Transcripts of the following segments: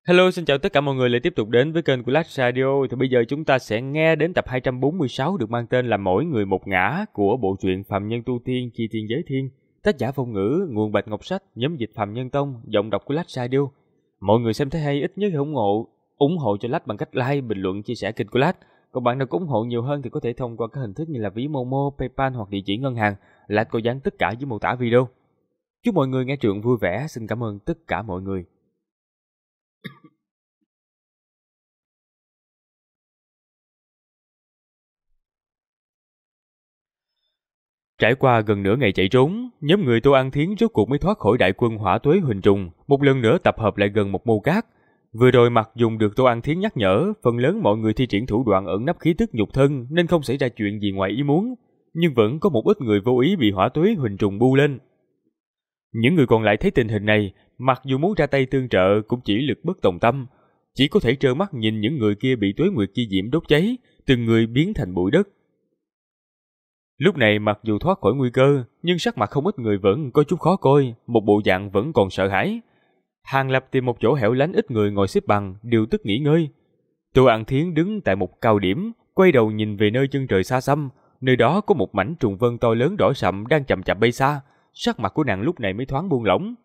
Hello, xin chào tất cả mọi người lại tiếp tục đến với kênh của Lách Radio. Thì bây giờ chúng ta sẽ nghe đến tập 246 được mang tên là Mỗi Người Một Ngã của bộ truyện Phàm Nhân Tu Tiên Chi Thiên Giới Thiên. Tác giả Phong Ngữ, nguồn Bạch Ngọc Sách, nhóm dịch Phàm Nhân Tông, giọng đọc của Lách Radio. Mọi người xem thấy hay ít nhất ủng hộ cho Lách bằng cách like, bình luận, chia sẻ kênh của Lách. Còn bạn nào có ủng hộ nhiều hơn thì có thể thông qua các hình thức như là ví Momo, PayPal hoặc địa chỉ ngân hàng. Lách có dán tất cả dưới mô tả video. Chúc mọi người nghe truyện vui vẻ. Xin cảm ơn tất cả mọi người. Trải qua gần nửa ngày chạy trốn, nhóm người Tô An Thiến rốt cuộc mới thoát khỏi đại quân Hỏa Tuế Huỳnh Trùng, một lần nữa tập hợp lại gần một mô cát. Vừa rồi mặc dùng được Tô An Thiến nhắc nhở, phần lớn mọi người thi triển thủ đoạn ẩn nấp khí tức nhục thân nên không xảy ra chuyện gì ngoài ý muốn, nhưng vẫn có một ít người vô ý bị Hỏa Tuế Huỳnh Trùng bu lên. Những người còn lại thấy tình hình này, mặc dù muốn ra tay tương trợ cũng chỉ lực bất tòng tâm, chỉ có thể trơ mắt nhìn những người kia bị Tuế Nguyệt chi diễm đốt cháy, từng người biến thành bụi đất. Lúc này mặc dù thoát khỏi nguy cơ, nhưng sắc mặt không ít người vẫn có chút khó coi, một bộ dạng vẫn còn sợ hãi. Hàng Lập tìm một chỗ hẻo lánh ít người ngồi xếp bằng, điều tức nghỉ ngơi. Tô An Thiến đứng tại một cao điểm, quay đầu nhìn về nơi chân trời xa xăm, nơi đó có một mảnh trùng vân to lớn đỏ sậm đang chậm chậm bay xa, sắc mặt của nàng lúc này mới thoáng buông lỏng.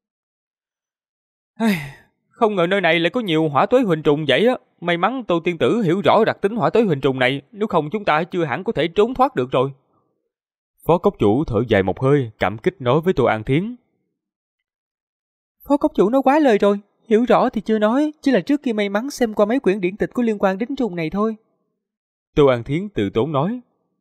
Không ngờ nơi này lại có nhiều Hỏa Tuế Huỳnh Trùng vậy á, may mắn Tô tiên tử hiểu rõ đặc tính Hỏa Tuế Huỳnh Trùng này, nếu không chúng ta chưa hẳn có thể trốn thoát được rồi. Phó cốc chủ thở dài một hơi, cảm kích nói với Tô An Thiến. Phó cốc chủ nói quá lời rồi, hiểu rõ thì chưa nói, chỉ là trước kia may mắn xem qua mấy quyển điển tịch có liên quan đến trùng này thôi. Tô An Thiến tự tốn nói.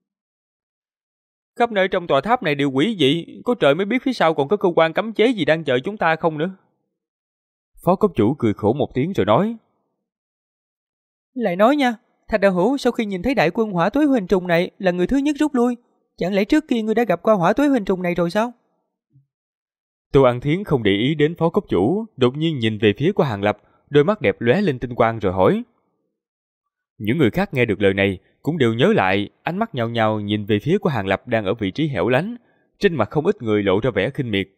Khắp nơi trong tòa tháp này đều quỷ dị, có trời mới biết phía sau còn có cơ quan cấm chế gì đang chờ chúng ta không nữa. Phó cốc chủ cười khổ một tiếng rồi nói. Lại nói nha, Thạch đạo hữu sau khi nhìn thấy đại quân Hỏa Tuế Huỳnh Trùng này là người thứ nhất rút lui, chẳng lẽ trước kia ngươi đã gặp qua Hỏa Tuế Huỳnh Trùng này rồi sao? Tô An Thiến không để ý đến phó cốc chủ, đột nhiên nhìn về phía của Hàng Lập, đôi mắt đẹp lóe lên tinh quang rồi hỏi. Những người khác nghe được lời này cũng đều nhớ lại, ánh mắt nhao nhao nhìn về phía của Hàng Lập đang ở vị trí hẻo lánh, trên mặt không ít người lộ ra vẻ khinh miệt.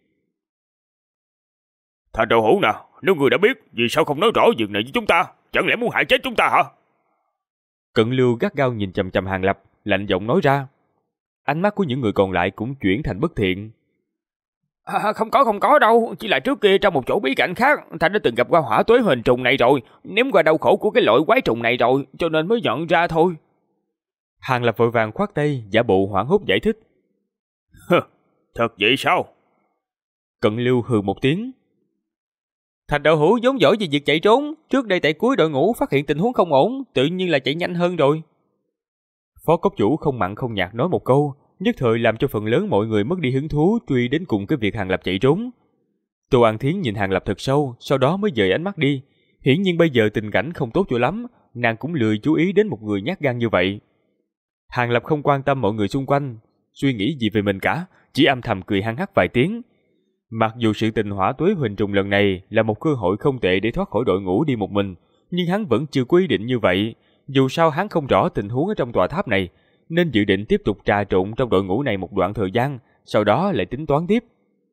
Thạch đạo hữu nào, nếu người đã biết, vì sao không nói rõ việc này với chúng ta? Chẳng lẽ muốn hại chết chúng ta hả? Cận Lưu gắt gao nhìn chằm chằm Hàng Lập, lạnh giọng nói ra. Ánh mắt của những người còn lại cũng chuyển thành bất thiện. Không có đâu, chỉ là trước kia trong một chỗ bí cảnh khác, Thành đã từng gặp qua Hỏa Tuế Huỳnh Trùng này rồi, nếm qua đau khổ của cái loại quái trùng này rồi, cho nên mới nhận ra thôi. Hàng Lập vội vàng khoát tay, giả bộ hoảng hốt giải thích. Thật vậy sao? Cận Lưu hừ một tiếng. Thạch đạo hữu vốn giỏi về việc chạy trốn, trước đây tại cuối đội ngũ phát hiện tình huống không ổn, tự nhiên là chạy nhanh hơn rồi. Phó cốc chủ không mặn không nhạt nói một câu, nhất thời làm cho phần lớn mọi người mất đi hứng thú truy đến cùng cái việc Hàng Lập chạy trốn. Tô An Thiến nhìn Hàng Lập thật sâu, sau đó mới dời ánh mắt đi. Hiển nhiên bây giờ tình cảnh không tốt cho lắm, nàng cũng lười chú ý đến một người nhát gan như vậy. Hàng Lập không quan tâm mọi người xung quanh, suy nghĩ gì về mình cả, chỉ âm thầm cười hăng hắc vài tiếng. Mặc dù sự tình Hỏa Tuế Huỳnh Trùng lần này là một cơ hội không tệ để thoát khỏi đội ngũ đi một mình, nhưng hắn vẫn chưa có ý định như vậy. Dù sao hắn không rõ tình huống ở trong tòa tháp này, nên dự định tiếp tục trà trộn trong đội ngũ này một đoạn thời gian, sau đó lại tính toán tiếp.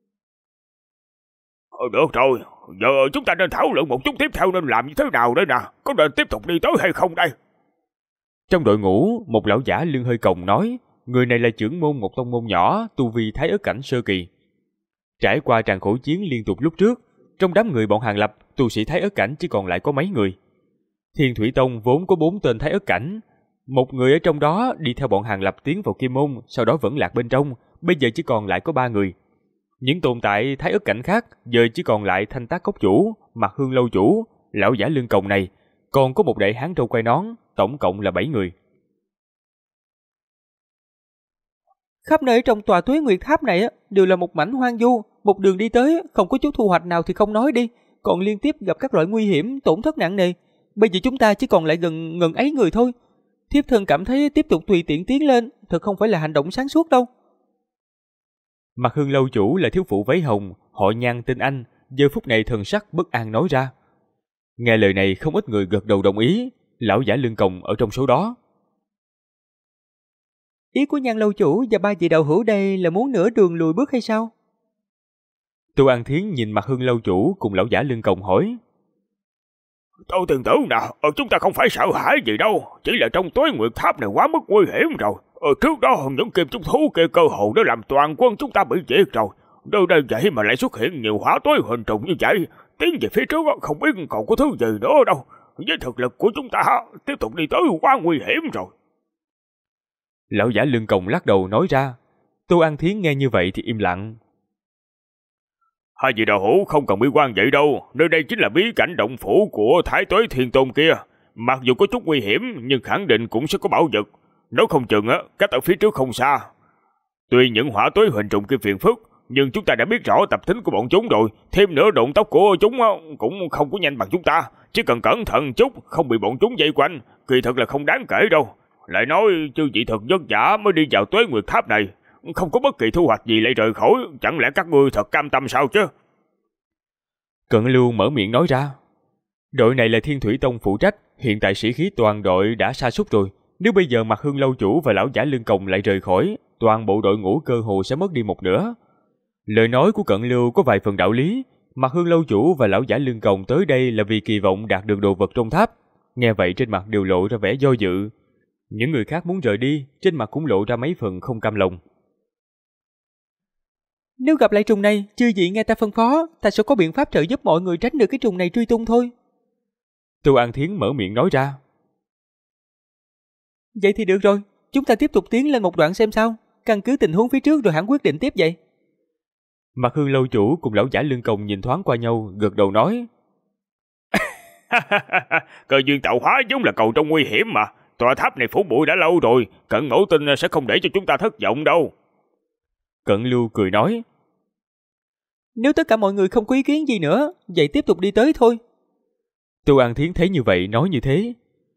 Được rồi, giờ chúng ta nên thảo luận một chút tiếp theo nên làm như thế nào đây nè, có nên tiếp tục đi tới hay không đây? Trong đội ngũ, một lão giả lưng hơi còng nói, người này là trưởng môn một tông môn nhỏ, tu vi thái ớt cảnh sơ kỳ. Trải qua tràng khổ chiến liên tục lúc trước, trong đám người bọn Hàng Lập, tu sĩ thái ớt cảnh chỉ còn lại có mấy người. Thiên Thủy Tông vốn có 4 tên thái ớt cảnh, một người ở trong đó đi theo bọn Hàng Lập tiến vào Kim Môn, sau đó vẫn lạc bên trong, bây giờ chỉ còn lại có 3 người. Những tồn tại thái ớt cảnh khác giờ chỉ còn lại Thanh Tác Cốc chủ, Mặt Hương Lâu chủ, lão giả lưng còng này, còn có một đại hán râu quai nón, tổng cộng là 7 người. Khắp nơi trong tòa Tuế Nguyệt Tháp này đều là một mảnh hoang vu, một đường đi tới không có chút thu hoạch nào thì không nói đi, còn liên tiếp gặp các loại nguy hiểm, tổn thất nặng nề. Bây giờ chúng ta chỉ còn lại gần ấy người thôi. Thiếp thân cảm thấy tiếp tục tùy tiện tiến lên, thật không phải là hành động sáng suốt đâu. Mặt Hương Lâu chủ là thiếu phụ váy hồng, họ Nhan tên Anh, giờ phút này thần sắc bất an nói ra. Nghe lời này không ít người gật đầu đồng ý, lão giả lưng còng ở trong số đó. Ý của Nhan lâu chủ và 3 vị đạo hữu đây là muốn nửa đường lùi bước hay sao? Tô An Thiến nhìn Mặt Hương lâu chủ cùng lão giả lưng còng hỏi. Tôi tin tưởng nè, chúng ta không phải sợ hãi gì đâu, chỉ là trong Tuế Nguyệt Tháp này quá mức nguy hiểm rồi. Trước đó những kim trùng thú kia cơ hồ đã làm toàn quân chúng ta bị diệt rồi. Nơi đây vậy mà lại xuất hiện nhiều hỏa tối hình trùng như vậy, tiến về phía trước không biết còn có thứ gì nữa đâu. Với thực lực của chúng ta tiếp tục đi tới quá nguy hiểm rồi. Lão giả lưng còng lắc đầu nói ra. Tô An Thiến nghe như vậy thì im lặng. Hai vị đạo hữu không cần bi quan vậy đâu, nơi đây chính là bí cảnh động phủ của Thái Tuế Thiên Tôn kia. Mặc dù có chút nguy hiểm nhưng khẳng định cũng sẽ có bảo vật. Nếu không chừng cách ở phía trước không xa. Tuy những hỏa tuế hình trùng kia phiền phức, nhưng chúng ta đã biết rõ tập tính của bọn chúng rồi. Thêm nữa động tốc của chúng cũng không có nhanh bằng chúng ta. Chỉ cần cẩn thận chút, không bị bọn chúng vây quanh, kỳ thật là không đáng kể đâu. Lại nói chư vị thật vất vả mới đi vào Tuế Nguyệt Tháp này, không có bất kỳ thu hoạch gì lại rời khỏi, chẳng lẽ các ngươi thật cam tâm sao chứ? Cận Lưu mở miệng nói ra. Đội này là Thiên Thủy Tông phụ trách, hiện tại sĩ khí toàn đội đã sa sút rồi. Nếu bây giờ Mặt Hương lâu chủ và lão giả lưng còng lại rời khỏi, toàn bộ đội ngũ cơ hồ sẽ mất đi một nửa. Lời nói của Cận Lưu có vài phần đạo lý. Mặt Hương lâu chủ và lão giả lưng còng tới đây là vì kỳ vọng đạt được đồ vật trong tháp. Nghe vậy trên mặt đều lộ ra vẻ do dự. Những người khác muốn rời đi, trên mặt cũng lộ ra mấy phần không cam lòng. Nếu gặp lại trùng này, chư vị nghe ta phân phó, ta sẽ có biện pháp trợ giúp mọi người tránh được cái trùng này truy tung thôi. Tô An Thiến mở miệng nói ra. Vậy thì được rồi, chúng ta tiếp tục tiến lên một đoạn xem sao. Căn cứ tình huống phía trước rồi hẳn quyết định tiếp vậy. Mặt Hương lâu chủ cùng lão giả lưng còng nhìn thoáng qua nhau, gật đầu nói. Cơ duyên tạo hóa giống là cầu trong nguy hiểm mà. Tòa tháp này phủ bụi đã lâu rồi, Cận Ngẫu tin sẽ không để cho chúng ta thất vọng đâu. Cận Lưu cười nói. Nếu tất cả mọi người không có ý kiến gì nữa, vậy tiếp tục đi tới thôi. Tô An Thiến thấy như vậy nói như thế.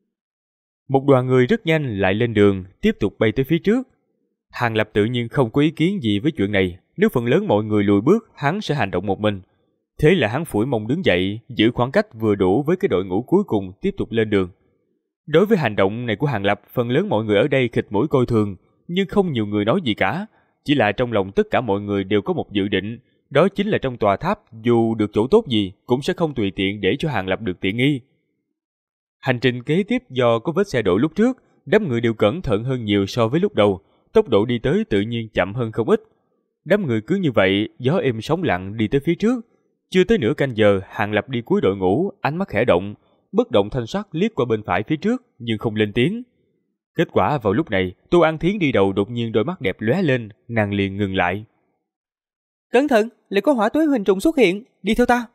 Một đoàn người rất nhanh lại lên đường, tiếp tục bay tới phía trước. Hàng Lập tự nhiên không có ý kiến gì với chuyện này, nếu phần lớn mọi người lùi bước, hắn sẽ hành động một mình. Thế là hắn phủi mông đứng dậy, giữ khoảng cách vừa đủ với cái đội ngũ cuối cùng tiếp tục lên đường. Đối với hành động này của Hàng Lập, phần lớn mọi người ở đây khịt mũi coi thường, nhưng không nhiều người nói gì cả. Chỉ là trong lòng tất cả mọi người đều có một dự định, đó chính là trong tòa tháp dù được chỗ tốt gì cũng sẽ không tùy tiện để cho Hàng Lập được tiện nghi. Hành trình kế tiếp do có vết xe đổ lúc trước, đám người đều cẩn thận hơn nhiều so với lúc đầu, tốc độ đi tới tự nhiên chậm hơn không ít. Đám người cứ như vậy, gió êm sóng lặng đi tới phía trước. Chưa tới nửa canh giờ, Hàng Lập đi cuối đội ngũ, ánh mắt khẽ động, bất động thanh sắc liếc qua bên phải phía trước nhưng không lên tiếng. Kết quả vào lúc này, Tô An Thiến đi đầu đột nhiên đôi mắt đẹp lóe lên, nàng liền ngừng lại. Cẩn thận, lại có hỏa tuế hình trùng xuất hiện, đi theo ta.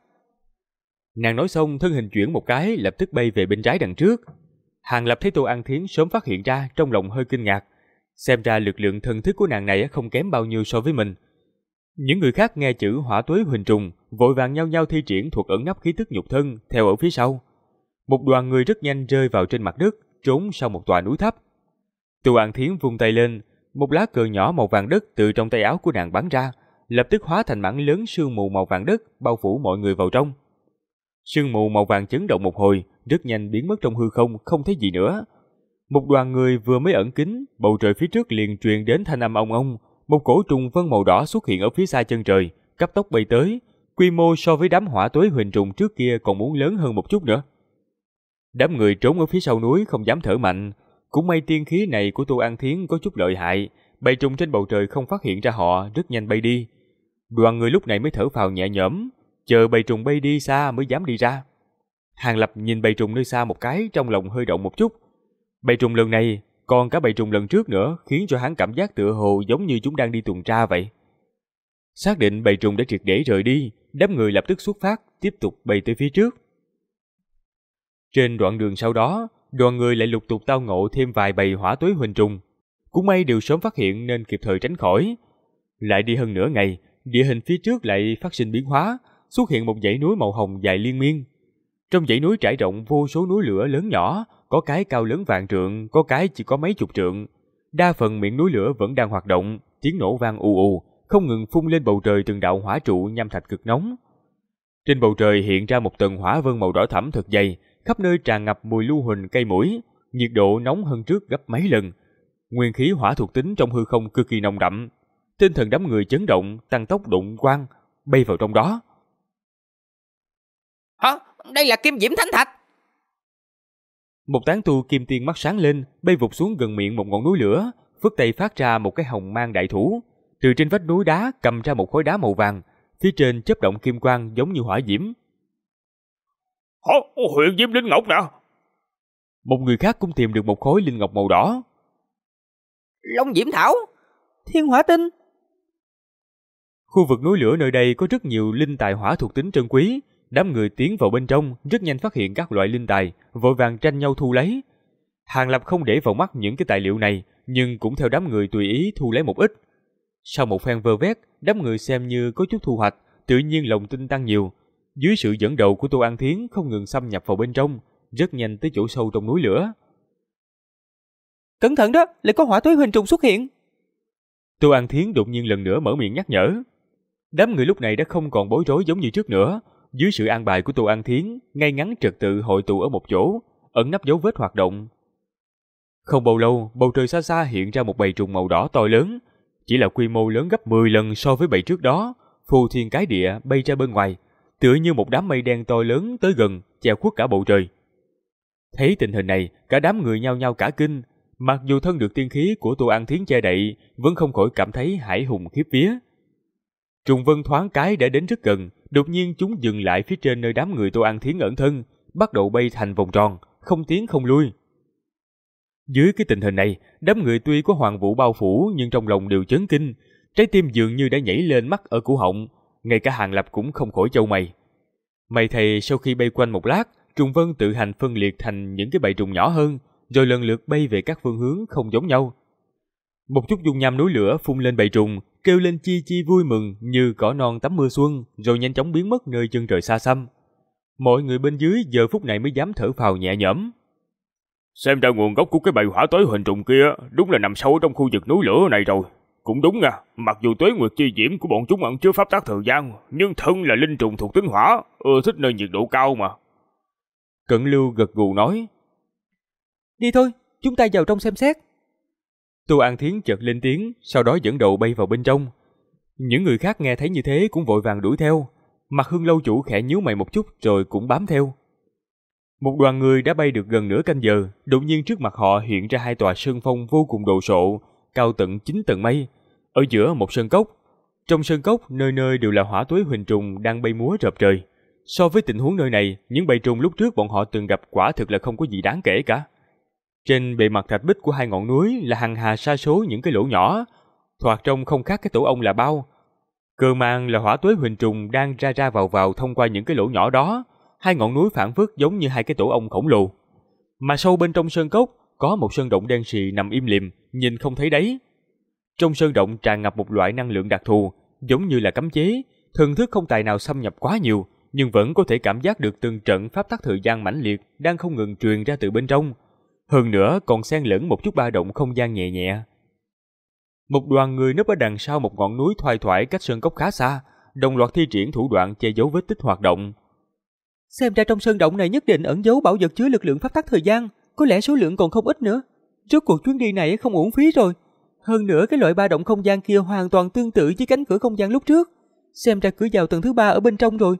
Nàng nói xong thân hình chuyển một cái, lập tức bay về bên trái đằng trước. Hàng Lập thấy Tô An Thiến sớm phát hiện ra, trong lòng hơi kinh ngạc. Xem ra lực lượng thần thức của nàng này không kém bao nhiêu so với mình. Những người khác nghe chữ hỏa tuế hình trùng, vội vàng nhau nhau thi triển thuật ẩn nấp khí tức nhục thân theo ở phía sau. Một đoàn người rất nhanh rơi vào trên mặt đất, trốn sau một tòa núi thấp. Tô An Thiến vung tay lên, một lá cờ nhỏ màu vàng đất từ trong tay áo của nàng bắn ra, lập tức hóa thành mảng lớn sương mù màu vàng đất bao phủ mọi người vào trong. Sương mù màu vàng chấn động một hồi, rất nhanh biến mất trong hư không, không thấy gì nữa. Một đoàn người vừa mới ẩn kín, bầu trời phía trước liền truyền đến thanh âm ong ong, một cổ trùng vân màu đỏ xuất hiện ở phía xa chân trời, cấp tốc bay tới, quy mô so với đám hỏa tuế hình trùng trước kia còn muốn lớn hơn một chút nữa. Đám người trốn ở phía sau núi không dám thở mạnh, cũng may tiên khí này của Tô An Thiến có chút lợi hại, bầy trùng trên bầu trời không phát hiện ra họ, rất nhanh bay đi. Đoàn người lúc này mới thở phào nhẹ nhõm, chờ bầy trùng bay đi xa mới dám đi ra. Hàng Lập nhìn bầy trùng nơi xa một cái, trong lòng hơi động một chút. Bầy trùng lần này, còn cả bầy trùng lần trước nữa, khiến cho hắn cảm giác tựa hồ giống như chúng đang đi tuần tra vậy. Xác định bầy trùng đã triệt để rời đi, đám người lập tức xuất phát, tiếp tục bay tới phía trước. Trên đoạn đường sau đó, đoàn người lại lục tục tao ngộ thêm vài bầy hỏa tuế hình trùng. Cũng may đều sớm phát hiện nên kịp thời tránh khỏi. Lại đi hơn nửa ngày, địa hình phía trước lại phát sinh biến hóa, xuất hiện một dãy núi màu hồng dài liên miên. Trong dãy núi trải rộng vô số núi lửa lớn nhỏ, có cái cao lớn vạn trượng, có cái chỉ có mấy chục trượng. Đa phần miệng núi lửa vẫn đang hoạt động, tiếng nổ vang ù ù, không ngừng phun lên bầu trời từng đạo hỏa trụ nham thạch cực nóng. Trên bầu trời hiện ra một tầng hỏa vân màu đỏ thẫm thật dày, khắp nơi tràn ngập mùi lưu huỳnh cây mũi, nhiệt độ nóng hơn trước gấp mấy lần. Nguyên khí hỏa thuộc tính trong hư không cực kỳ nồng đậm. Tinh thần đám người chấn động, tăng tốc đụng quang, bay vào trong đó. Hả? Đây là Kim Diễm Thánh Thạch. Một tán tu kim tiên mắt sáng lên, bay vụt xuống gần miệng một ngọn núi lửa, phất tay phát ra một cái hồng mang đại thủ, từ trên vách núi đá cầm ra một khối đá màu vàng, phía trên chớp động kim quang giống như hỏa diễm. Huyền diễm linh ngọc nè. Một người khác cũng tìm được một khối linh ngọc màu đỏ. Long diễm thảo, thiên hỏa tinh. Khu vực núi lửa nơi đây có rất nhiều linh tài hỏa thuộc tính trân quý. Đám người tiến vào bên trong rất nhanh phát hiện các loại linh tài, vội vàng tranh nhau thu lấy. Hàng Lập không để vào mắt những cái tài liệu này, nhưng cũng theo đám người tùy ý thu lấy một ít. Sau một phen vơ vét, đám người xem như có chút thu hoạch, tự nhiên lòng tin tăng nhiều. Dưới sự dẫn đầu của Tô An Thiến không ngừng xâm nhập vào bên trong, rất nhanh tới chỗ sâu trong núi lửa. Cẩn thận đó, lại có hỏa tuế huỳnh trùng xuất hiện. Tô An Thiến đột nhiên lần nữa mở miệng nhắc nhở. Đám người lúc này đã không còn bối rối giống như trước nữa. Dưới sự an bài của Tô An Thiến, ngay ngắn trật tự hội tụ ở một chỗ, ẩn nấp dấu vết hoạt động. Không bao lâu, bầu trời xa xa hiện ra một bầy trùng màu đỏ to lớn, chỉ là quy mô lớn gấp 10 lần so với bầy trước đó, phù thiên cái địa bay ra bên ngoài, tựa như một đám mây đen to lớn tới gần, che khuất cả bầu trời. Thấy tình hình này, cả đám người nhao nhao cả kinh, mặc dù thân được tiên khí của Tô An Thiến che đậy, vẫn không khỏi cảm thấy hải hùng khiếp vía. Trùng vân thoáng cái đã đến rất gần, đột nhiên chúng dừng lại phía trên nơi đám người Tô An Thiến ẩn thân, bắt đầu bay thành vòng tròn, không tiến không lui. Dưới cái tình hình này, đám người tuy có hoàng vũ bao phủ nhưng trong lòng đều chấn kinh, trái tim dường như đã nhảy lên mắc ở cổ họng, ngay cả Hàng Lập cũng không khỏi chau mày. May thầy sau khi bay quanh một lát, trùng vân tự hành phân liệt thành những cái bầy trùng nhỏ hơn, rồi lần lượt bay về các phương hướng không giống nhau. Một chút dung nham núi lửa phun lên bầy trùng, kêu lên chi chi vui mừng như cỏ non tắm mưa xuân, rồi nhanh chóng biến mất nơi chân trời xa xăm. Mọi người bên dưới giờ phút này mới dám thở phào nhẹ nhõm. Xem ra nguồn gốc của cái bầy hỏa tuế huỳnh trùng kia đúng là nằm sâu trong khu vực núi lửa này rồi. Cũng đúng nha, mặc dù tuế nguyệt chi diễm của bọn chúng ẩn chứa pháp tắc thời gian, nhưng thân là linh trùng thuộc tính hỏa, thích nơi nhiệt độ cao mà. Cận Lưu gật gù nói. Đi thôi, chúng ta vào trong xem xét. Tô An Thiến chợt lên tiếng, sau đó dẫn đầu bay vào bên trong. Những người khác nghe thấy như thế cũng vội vàng đuổi theo. Mặt Hương lâu chủ khẽ nhíu mày một chút rồi cũng bám theo. Một đoàn người đã bay được gần nửa canh giờ, đột nhiên trước mặt họ hiện ra hai tòa sơn phong vô cùng đồ sộ, cao tận 9 tầng mây. Ở giữa một sơn cốc. Trong sơn cốc nơi nơi đều là hỏa tuế huỳnh trùng đang bay múa rợp trời. So với tình huống nơi này, những bầy trùng lúc trước bọn họ từng gặp quả thực là không có gì đáng kể cả. Trên bề mặt thạch bích của hai ngọn núi là hằng hà sa số những cái lỗ nhỏ, thoạt trông không khác cái tổ ong là bao. Cơ mang là hỏa tuế huỳnh trùng đang ra ra vào thông qua những cái lỗ nhỏ đó. Hai ngọn núi phản phất giống như hai cái tổ ong khổng lồ. Mà sâu bên trong sơn cốc có một sơn động đen sì nằm im lìm, nhìn không thấy đáy. Trong sơn động tràn ngập một loại năng lượng đặc thù, giống như là cấm chế, thần thức không tài nào xâm nhập quá nhiều, nhưng vẫn có thể cảm giác được từng trận pháp tắc thời gian mãnh liệt đang không ngừng truyền ra từ bên trong. Hơn nữa còn xen lẫn một chút ba động không gian nhẹ nhẹ. Một đoàn người núp ở đằng sau một ngọn núi thoai thoải cách sơn cốc khá xa, đồng loạt thi triển thủ đoạn che giấu vết tích hoạt động. Xem ra trong sơn động này nhất định ẩn giấu bảo vật chứa lực lượng pháp tắc thời gian, có lẽ số lượng còn không ít nữa. Rốt cuộc chuyến đi này không uổng phí rồi. Hơn nữa cái loại ba động không gian kia hoàn toàn tương tự với cánh cửa không gian lúc trước. Xem ra cửa vào tầng thứ 3 ở bên trong rồi.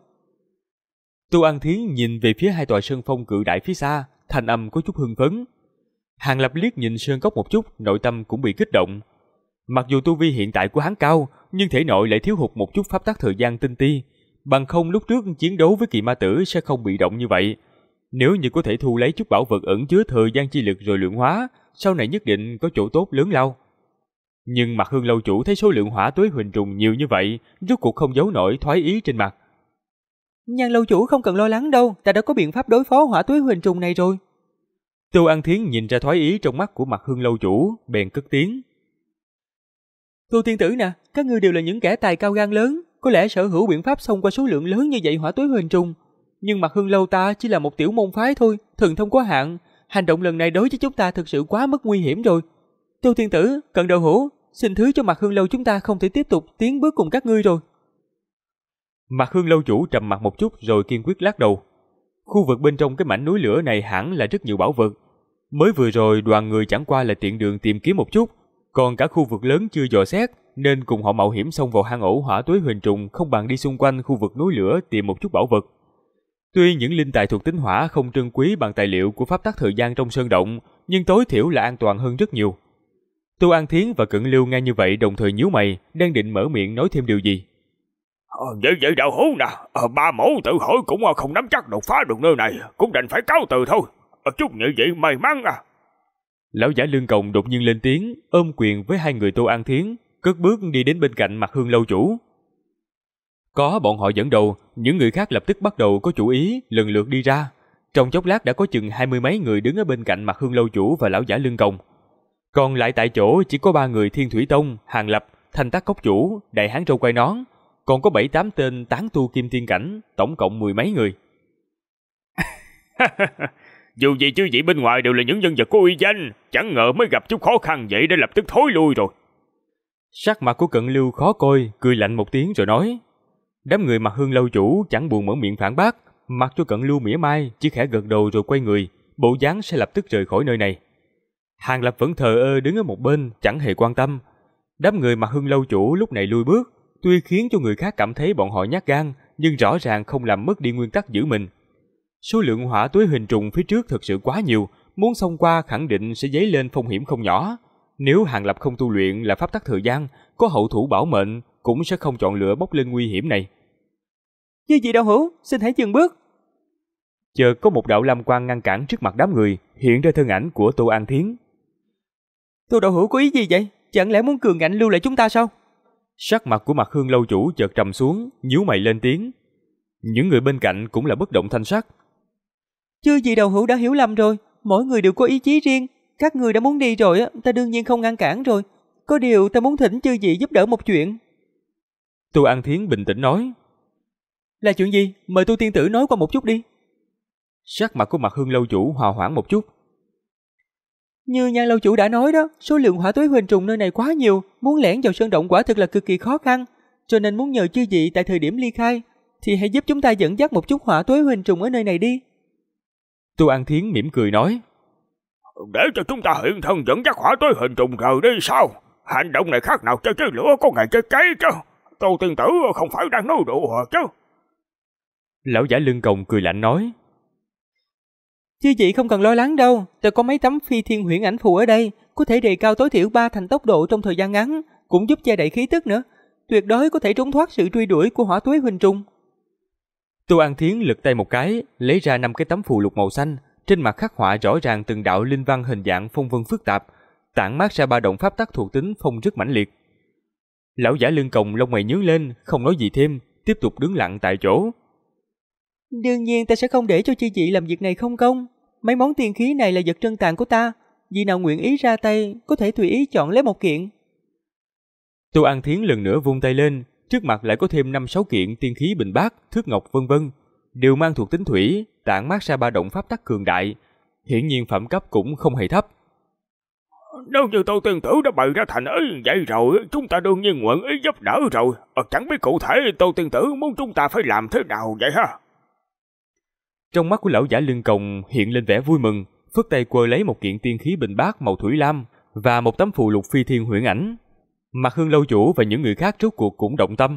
Tô An Thiến nhìn về phía hai tòa sơn phong cự đại phía xa, thanh âm có chút hưng phấn. Hàng Lập liếc nhìn sơn cốc một chút, nội tâm cũng bị kích động. Mặc dù tu vi hiện tại của hắn cao, nhưng thể nội lại thiếu hụt một chút pháp tắc thời gian tinh ti, bằng không lúc trước chiến đấu với kỳ ma tử sẽ không bị động như vậy. Nếu như có thể thu lấy chút bảo vật ẩn chứa thời gian chi lực rồi luyện hóa, sau này nhất định có chỗ tốt lớn lao. Nhưng Mặt Hương lâu chủ thấy số lượng hỏa tuế huỳnh trùng nhiều như vậy, rốt cuộc không giấu nổi thoái ý trên mặt. Nhan lâu chủ không cần lo lắng đâu, ta đã có biện pháp đối phó hỏa tuế huỳnh trùng này rồi. Tô An Thiến nhìn ra thoái ý trong mắt của Mặt Hương lâu chủ, bèn cất tiếng. Tô tiên tử nè, các ngươi đều là những kẻ tài cao gan lớn, có lẽ sở hữu biện pháp xông qua số lượng lớn như vậy hỏa tuế huỳnh trùng. Nhưng Mặt Hương lâu ta chỉ là một tiểu môn phái thôi, thần thông có hạn, hành động lần này đối với chúng ta thực sự quá mức nguy hiểm rồi. Tô tiên tử, Cận Đầu Hữu, xin thứ cho Mặt Hương lâu chúng ta không thể tiếp tục tiến bước cùng các ngươi rồi. Mặt Hương lâu chủ trầm mặt một chút rồi kiên quyết lắc đầu. Khu vực bên trong cái mảnh núi lửa này hẳn là rất nhiều bảo vật. Mới vừa rồi đoàn người chẳng qua là tiện đường tìm kiếm một chút, còn cả khu vực lớn chưa dò xét, nên cùng họ mạo hiểm xông vào hang ổ hỏa tuế huỳnh trùng không bằng đi xung quanh khu vực núi lửa tìm một chút bảo vật. Tuy những linh tài thuộc tính hỏa không trân quý bằng tài liệu của pháp tắc thời gian trong sơn động, nhưng tối thiểu là an toàn hơn rất nhiều. Tô An Thiến và Cận Lưu nghe như vậy đồng thời nhíu mày, đang định mở miệng nói thêm điều gì. Vậy đạo hữu nè, ba mẫu tự hỏi cũng không nắm chắc đột phá được nơi này, cũng đành phải cáo từ thôi. Chúc như vậy may mắn à. Lão giả Lương Còng đột nhiên lên tiếng, ôm quyền với hai người Tô An Thiến, cất bước đi đến bên cạnh Mặt Hương lâu chủ. Có bọn họ dẫn đầu, những người khác lập tức bắt đầu có chủ ý, lần lượt đi ra. Trong chốc lát đã có chừng 20 mấy người đứng ở bên cạnh Mặt Hương lâu chủ và lão giả Lương Còng. Còn lại tại chỗ chỉ có 3 người Thiên Thủy Tông, Hàng Lập, Thanh Tác Cốc chủ, Đại Hán Râu Quai Nón, còn có 7-8 tên tán tu kim tiên cảnh, tổng cộng 10 mấy người. Dù gì chứ vị bên ngoài đều là những nhân vật có uy danh, chẳng ngờ mới gặp chút khó khăn vậy đã lập tức thối lui rồi. Sắc mặt của Cận Lưu khó coi, cười lạnh một tiếng rồi nói. Đám người Mặt Hương lâu chủ chẳng buồn mở miệng phản bác, mặc cho Cận Lưu mỉa mai, chỉ khẽ gật đầu rồi quay người, bộ dáng sẽ lập tức rời khỏi nơi này. Hàng Lập vẫn thờ ơ đứng ở một bên, chẳng hề quan tâm. Đám người Mặt Hương lâu chủ lúc này lui bước, tuy khiến cho người khác cảm thấy bọn họ nhát gan, nhưng rõ ràng không làm mất đi nguyên tắc giữ mình. Số lượng hỏa tuế hình trùng phía trước thật sự quá nhiều, muốn xông qua khẳng định sẽ dấy lên phong hiểm không nhỏ. Nếu Hàng Lập không tu luyện là pháp tắc thời gian, có hậu thủ bảo mệnh, cũng sẽ không chọn lựa bốc lên nguy hiểm này. Như vậy đạo hữu, xin hãy dừng bước. Chợt có một đạo lam quang ngăn cản trước mặt đám người, hiện ra thân ảnh của Tô An Thiến. Tô đạo hữu có ý gì vậy? Chẳng lẽ muốn cường ngạnh lưu lại chúng ta sao? Sắc mặt của Mặt Hương lâu chủ chợt trầm xuống, nhíu mày lên tiếng. Những người bên cạnh cũng là bất động thanh sắc. Chưa gì đạo hữu đã hiểu lầm rồi, mỗi người đều có ý chí riêng. Các người đã muốn đi rồi, ta đương nhiên không ngăn cản rồi. Có điều ta muốn thỉnh chư vị giúp đỡ một chuyện. Tô An Thiến bình tĩnh nói. Là chuyện gì? Mời Tô tiên tử nói qua một chút đi. Sắc mặt của Mặt Hương lâu chủ hòa hoãn một chút. Như Nhan lâu chủ đã nói đó, số lượng hỏa tuế huyền trùng nơi này quá nhiều, muốn lẻn vào sơn động quả thực là cực kỳ khó khăn, cho nên muốn nhờ chư vị tại thời điểm ly khai thì hãy giúp chúng ta dẫn dắt một chút hỏa tuế huyền trùng ở nơi này đi. Tô An Thiến mỉm cười nói. Để cho chúng ta hiện thân dẫn dắt hỏa tuế hình trùng rời đi sao? Hành động này khác nào chơi lửa có ngày chơi cháy chứ. Tô tiên tử không phải đang nói đùa chứ. Lão giả Lương Còng cười lạnh nói. Chư vị không cần lo lắng đâu, ta có mấy tấm phi thiên huyễn ảnh phù ở đây, có thể đề cao tối thiểu 3 thành tốc độ trong thời gian ngắn, cũng giúp che đậy khí tức nữa, tuyệt đối có thể trốn thoát sự truy đuổi của hỏa tuế huỳnh trùng. Tô An Thiến lật tay một cái, lấy ra 5 cái tấm phù lục màu xanh, trên mặt khắc họa rõ ràng từng đạo linh văn hình dạng phong vân phức tạp, tản mát ra ba động pháp tắc thuộc tính phong rất mãnh liệt. Lão giả Lương Còng lông mày nhướng lên, không nói gì thêm, tiếp tục đứng lặng tại chỗ. Đương nhiên ta sẽ không để cho chư vị làm việc này không công. Mấy món tiên khí này là vật trân tàn của ta, vị nào nguyện ý ra tay có thể tùy ý chọn lấy một kiện. Tô An Thiến lần nữa vung tay lên, trước mặt lại có thêm 5-6 kiện tiên khí bình bát, thước ngọc vân vân, đều mang thuộc tính thủy, tản mát ra ba động pháp tắc cường đại, hiển nhiên phẩm cấp cũng không hề thấp. Nếu như Tô tiên tử đã bày ra thành ý vậy rồi, chúng ta đương nhiên nguyện ý giúp đỡ rồi. Chẳng biết cụ thể Tô tiên tử muốn chúng ta phải làm thế nào vậy ha? Trong mắt của lão giả Lương Còng hiện lên vẻ vui mừng, phất tay quơ lấy một kiện tiên khí bình bát màu thủy lam và một tấm phù lục phi thiên huyễn ảnh. Mặt Hương lâu chủ và những người khác rốt cuộc cũng động tâm.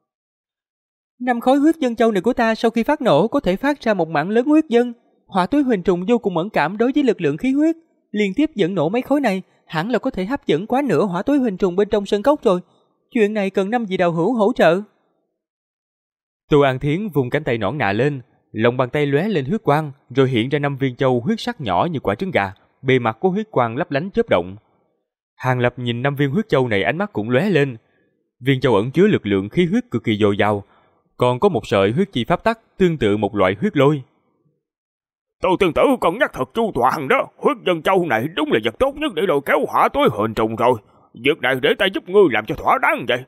5 khối huyết dân châu này của ta sau khi phát nổ có thể phát ra một mảng lớn huyết dân. Hỏa tuế huyền trùng vô cùng mẫn cảm đối với lực lượng khí huyết, liên tiếp dẫn nổ mấy khối này, hẳn là có thể hấp dẫn quá nửa hỏa tuế huyền trùng bên trong sơn cốc rồi. Chuyện này cần 5 vị đạo hữu hỗ trợ. Tô An Thiến vung cánh tay nõn nà lên, lòng bàn tay lóe lên huyết quang, rồi hiện ra 5 viên châu huyết sắc nhỏ như quả trứng gà, bề mặt có huyết quang lấp lánh chớp động. Hàng Lập nhìn 5 viên huyết châu này, ánh mắt cũng lóe lên. Viên châu ẩn chứa lực lượng khí huyết cực kỳ dồi dào, còn có một sợi huyết chi pháp tắc tương tự một loại huyết lôi. Tô tiên tử còn nhắc thật chu toàn đó, huyết dân châu này đúng là vật tốt nhất để lôi kéo hỏa tuế hình trùng rồi. Việc này để ta giúp ngươi làm cho thỏa đáng vậy.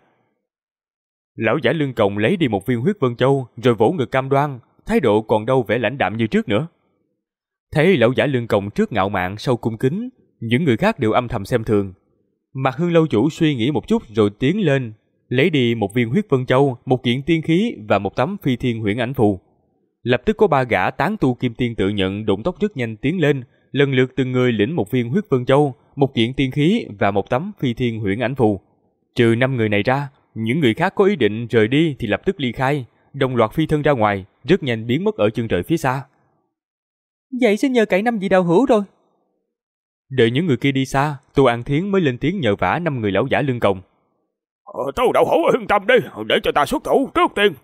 Lão giả Lương Còng lấy đi một viên huyết vân châu, rồi vỗ ngực cam đoan, thái độ còn đâu vẻ lãnh đạm như trước nữa. Thấy lão giả Lương Còng trước ngạo mạn sau cung kính, những người khác đều âm thầm xem thường. Mặt Hương lâu chủ suy nghĩ một chút rồi tiến lên, lấy đi một viên huyết vân châu, một kiện tiên khí và một tấm phi thiên huyễn ảnh phù. Lập tức có 3 gã tán tu kim tiên tự nhận độn tốc rất nhanh tiến lên, lần lượt từng người lĩnh một viên huyết vân châu, một kiện tiên khí và một tấm phi thiên huyễn ảnh phù. Trừ 5 người này ra, những người khác có ý định rời đi thì lập tức ly khai, đồng loạt phi thân ra ngoài, rất nhanh biến mất ở chân trời phía xa. Vậy xin nhờ cậy 5 vị đạo hữu rồi. Đợi những người kia đi xa, Tô An Thiến mới lên tiếng nhờ vả 5 người lão giả lưng còng. Tô đạo hữu yên tâm đi, để cho ta xuất thủ trước tiên.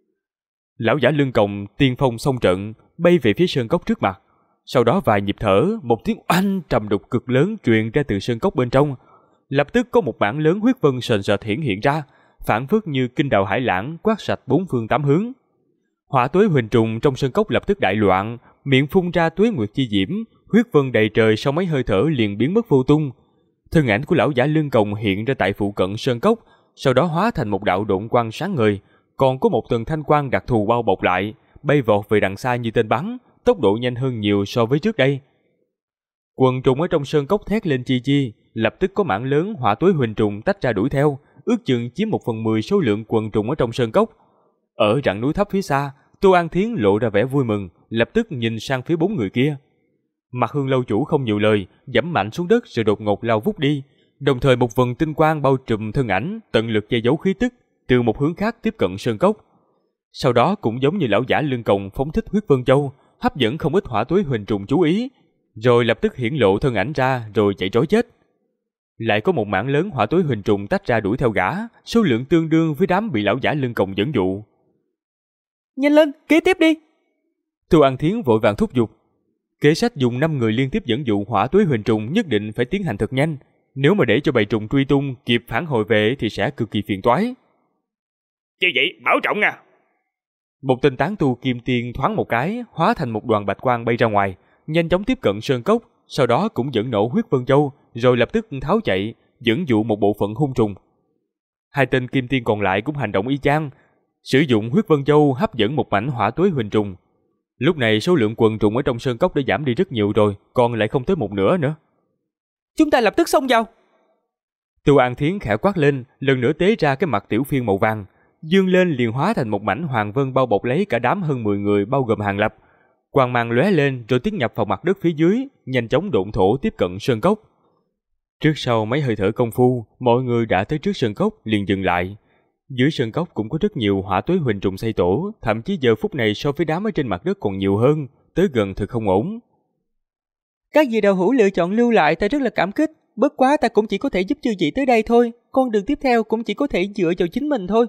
Lão giả lưng còng tiên phong xông trận, bay về phía sơn cốc trước mặt. Sau đó vài nhịp thở, một tiếng oanh trầm đục cực lớn truyền ra từ sơn cốc bên trong. Lập tức có một mảng lớn huyết vân sền sệt hiện ra, phảng phất như kinh đào hải lãng quét sạch bốn phương tám hướng. Hỏa tuế huỳnh trùng trong sơn cốc lập tức đại loạn, miệng phun ra tuế nguyệt chi diễm, huyết vân đầy trời sau mấy hơi thở liền biến mất vô tung. Thân ảnh của lão giả lưng còng hiện ra tại phụ cận sơn cốc, sau đó hóa thành một đạo độn quang sáng ngời, còn có một tầng thanh quang đặc thù bao bọc lại, bay vọt về đằng xa như tên bắn, tốc độ nhanh hơn nhiều so với trước đây. Quần trùng ở trong sơn cốc thét lên chi chi, lập tức có mảng lớn hỏa tuế huỳnh trùng tách ra đuổi theo, ước chừng chiếm 1/10 số lượng quần trùng ở trong sơn cốc. Ở rặng núi thấp phía xa, Tô An Thiến lộ ra vẻ vui mừng, lập tức nhìn sang phía 4 người kia. Mặt Hương lâu chủ không nhiều lời, giẫm mạnh xuống đất rồi đột ngột lao vút đi, đồng thời một vầng tinh quang bao trùm thân ảnh, tận lực che giấu khí tức, từ một hướng khác tiếp cận sơn cốc. Sau đó cũng giống như lão giả lưng còng phóng thích huyết vân châu, hấp dẫn không ít hỏa tuế huỳnh trùng chú ý, rồi lập tức hiển lộ thân ảnh ra rồi chạy trối chết. Lại có một mảng lớn hỏa tuế huỳnh trùng tách ra đuổi theo gã, số lượng tương đương với đám bị lão giả lưng còng dẫn dụ. Nhanh lên, kế tiếp đi. Tô An Thiến vội vàng thúc giục. Kế sách dùng 5 người liên tiếp dẫn dụ hỏa tuế huỳnh trùng nhất định phải tiến hành thật nhanh, nếu mà để cho bầy trùng truy tung kịp phản hồi về thì sẽ cực kỳ phiền toái. Chứ vậy, bảo trọng nha. Một tên tán tu kim tiên thoáng một cái, hóa thành một đoàn bạch quang bay ra ngoài, nhanh chóng tiếp cận sơn cốc, sau đó cũng dẫn nổ huyết vân châu, rồi lập tức tháo chạy, dẫn dụ một bộ phận hung trùng. Hai tên kim tiên còn lại cũng hành động y chang, sử dụng huyết vân châu hấp dẫn một mảnh hỏa tuế huỳnh trùng. Lúc này số lượng quần trùng ở trong sơn cốc đã giảm đi rất nhiều rồi, còn lại không tới một nửa nữa. Chúng ta lập tức xông vào. Tô An Thiến khẽ quát lên, lần nữa tế ra cái mặt tiểu phiên màu vàng, dương lên liền hóa thành một mảnh hoàng vân bao bọc lấy cả đám hơn 10 người bao gồm Hàng Lập. Quang mang lóe lên rồi tiến nhập vào mặt đất phía dưới, nhanh chóng độn thổ tiếp cận sơn cốc. Trước sau mấy hơi thở công phu, mọi người đã tới trước sơn cốc liền dừng lại. Dưới sơn cốc cũng có rất nhiều hỏa tuế huỳnh trùng xây tổ, thậm chí giờ phút này so với đám ở trên mặt đất còn nhiều hơn, tới gần thực không ổn. Các vị đạo hữu lựa chọn lưu lại ta rất là cảm kích, bất quá ta cũng chỉ có thể giúp chư vị tới đây thôi, con đường tiếp theo cũng chỉ có thể dựa vào chính mình thôi.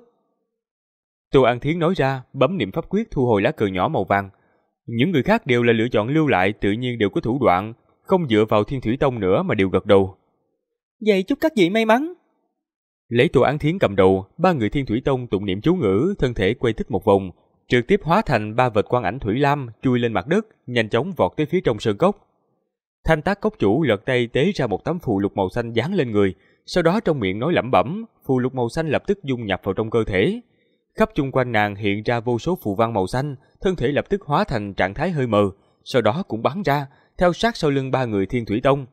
Tô An Thiến nói ra, bấm niệm pháp quyết thu hồi lá cờ nhỏ màu vàng. Những người khác đều là lựa chọn lưu lại, tự nhiên đều có thủ đoạn, không dựa vào Thiên Thủy Tông nữa mà đều gật đầu. Vậy chúc các vị may mắn. Lấy Tô An Thiến cầm đầu, 3 người Thiên Thủy Tông tụng niệm chú ngữ, thân thể quay thích một vòng, trực tiếp hóa thành 3 vệt quang ảnh thủy lam chui lên mặt đất, nhanh chóng vọt tới phía trong sơn cốc. Thanh Tác cốc chủ lật tay tế ra một tấm phù lục màu xanh dán lên người, sau đó trong miệng nói lẩm bẩm, phù lục màu xanh lập tức dung nhập vào trong cơ thể. Khắp chung quanh nàng hiện ra vô số phù văn màu xanh, thân thể lập tức hóa thành trạng thái hơi mờ, sau đó cũng bắn ra, theo sát sau lưng 3 người Thiên Thủy Tông.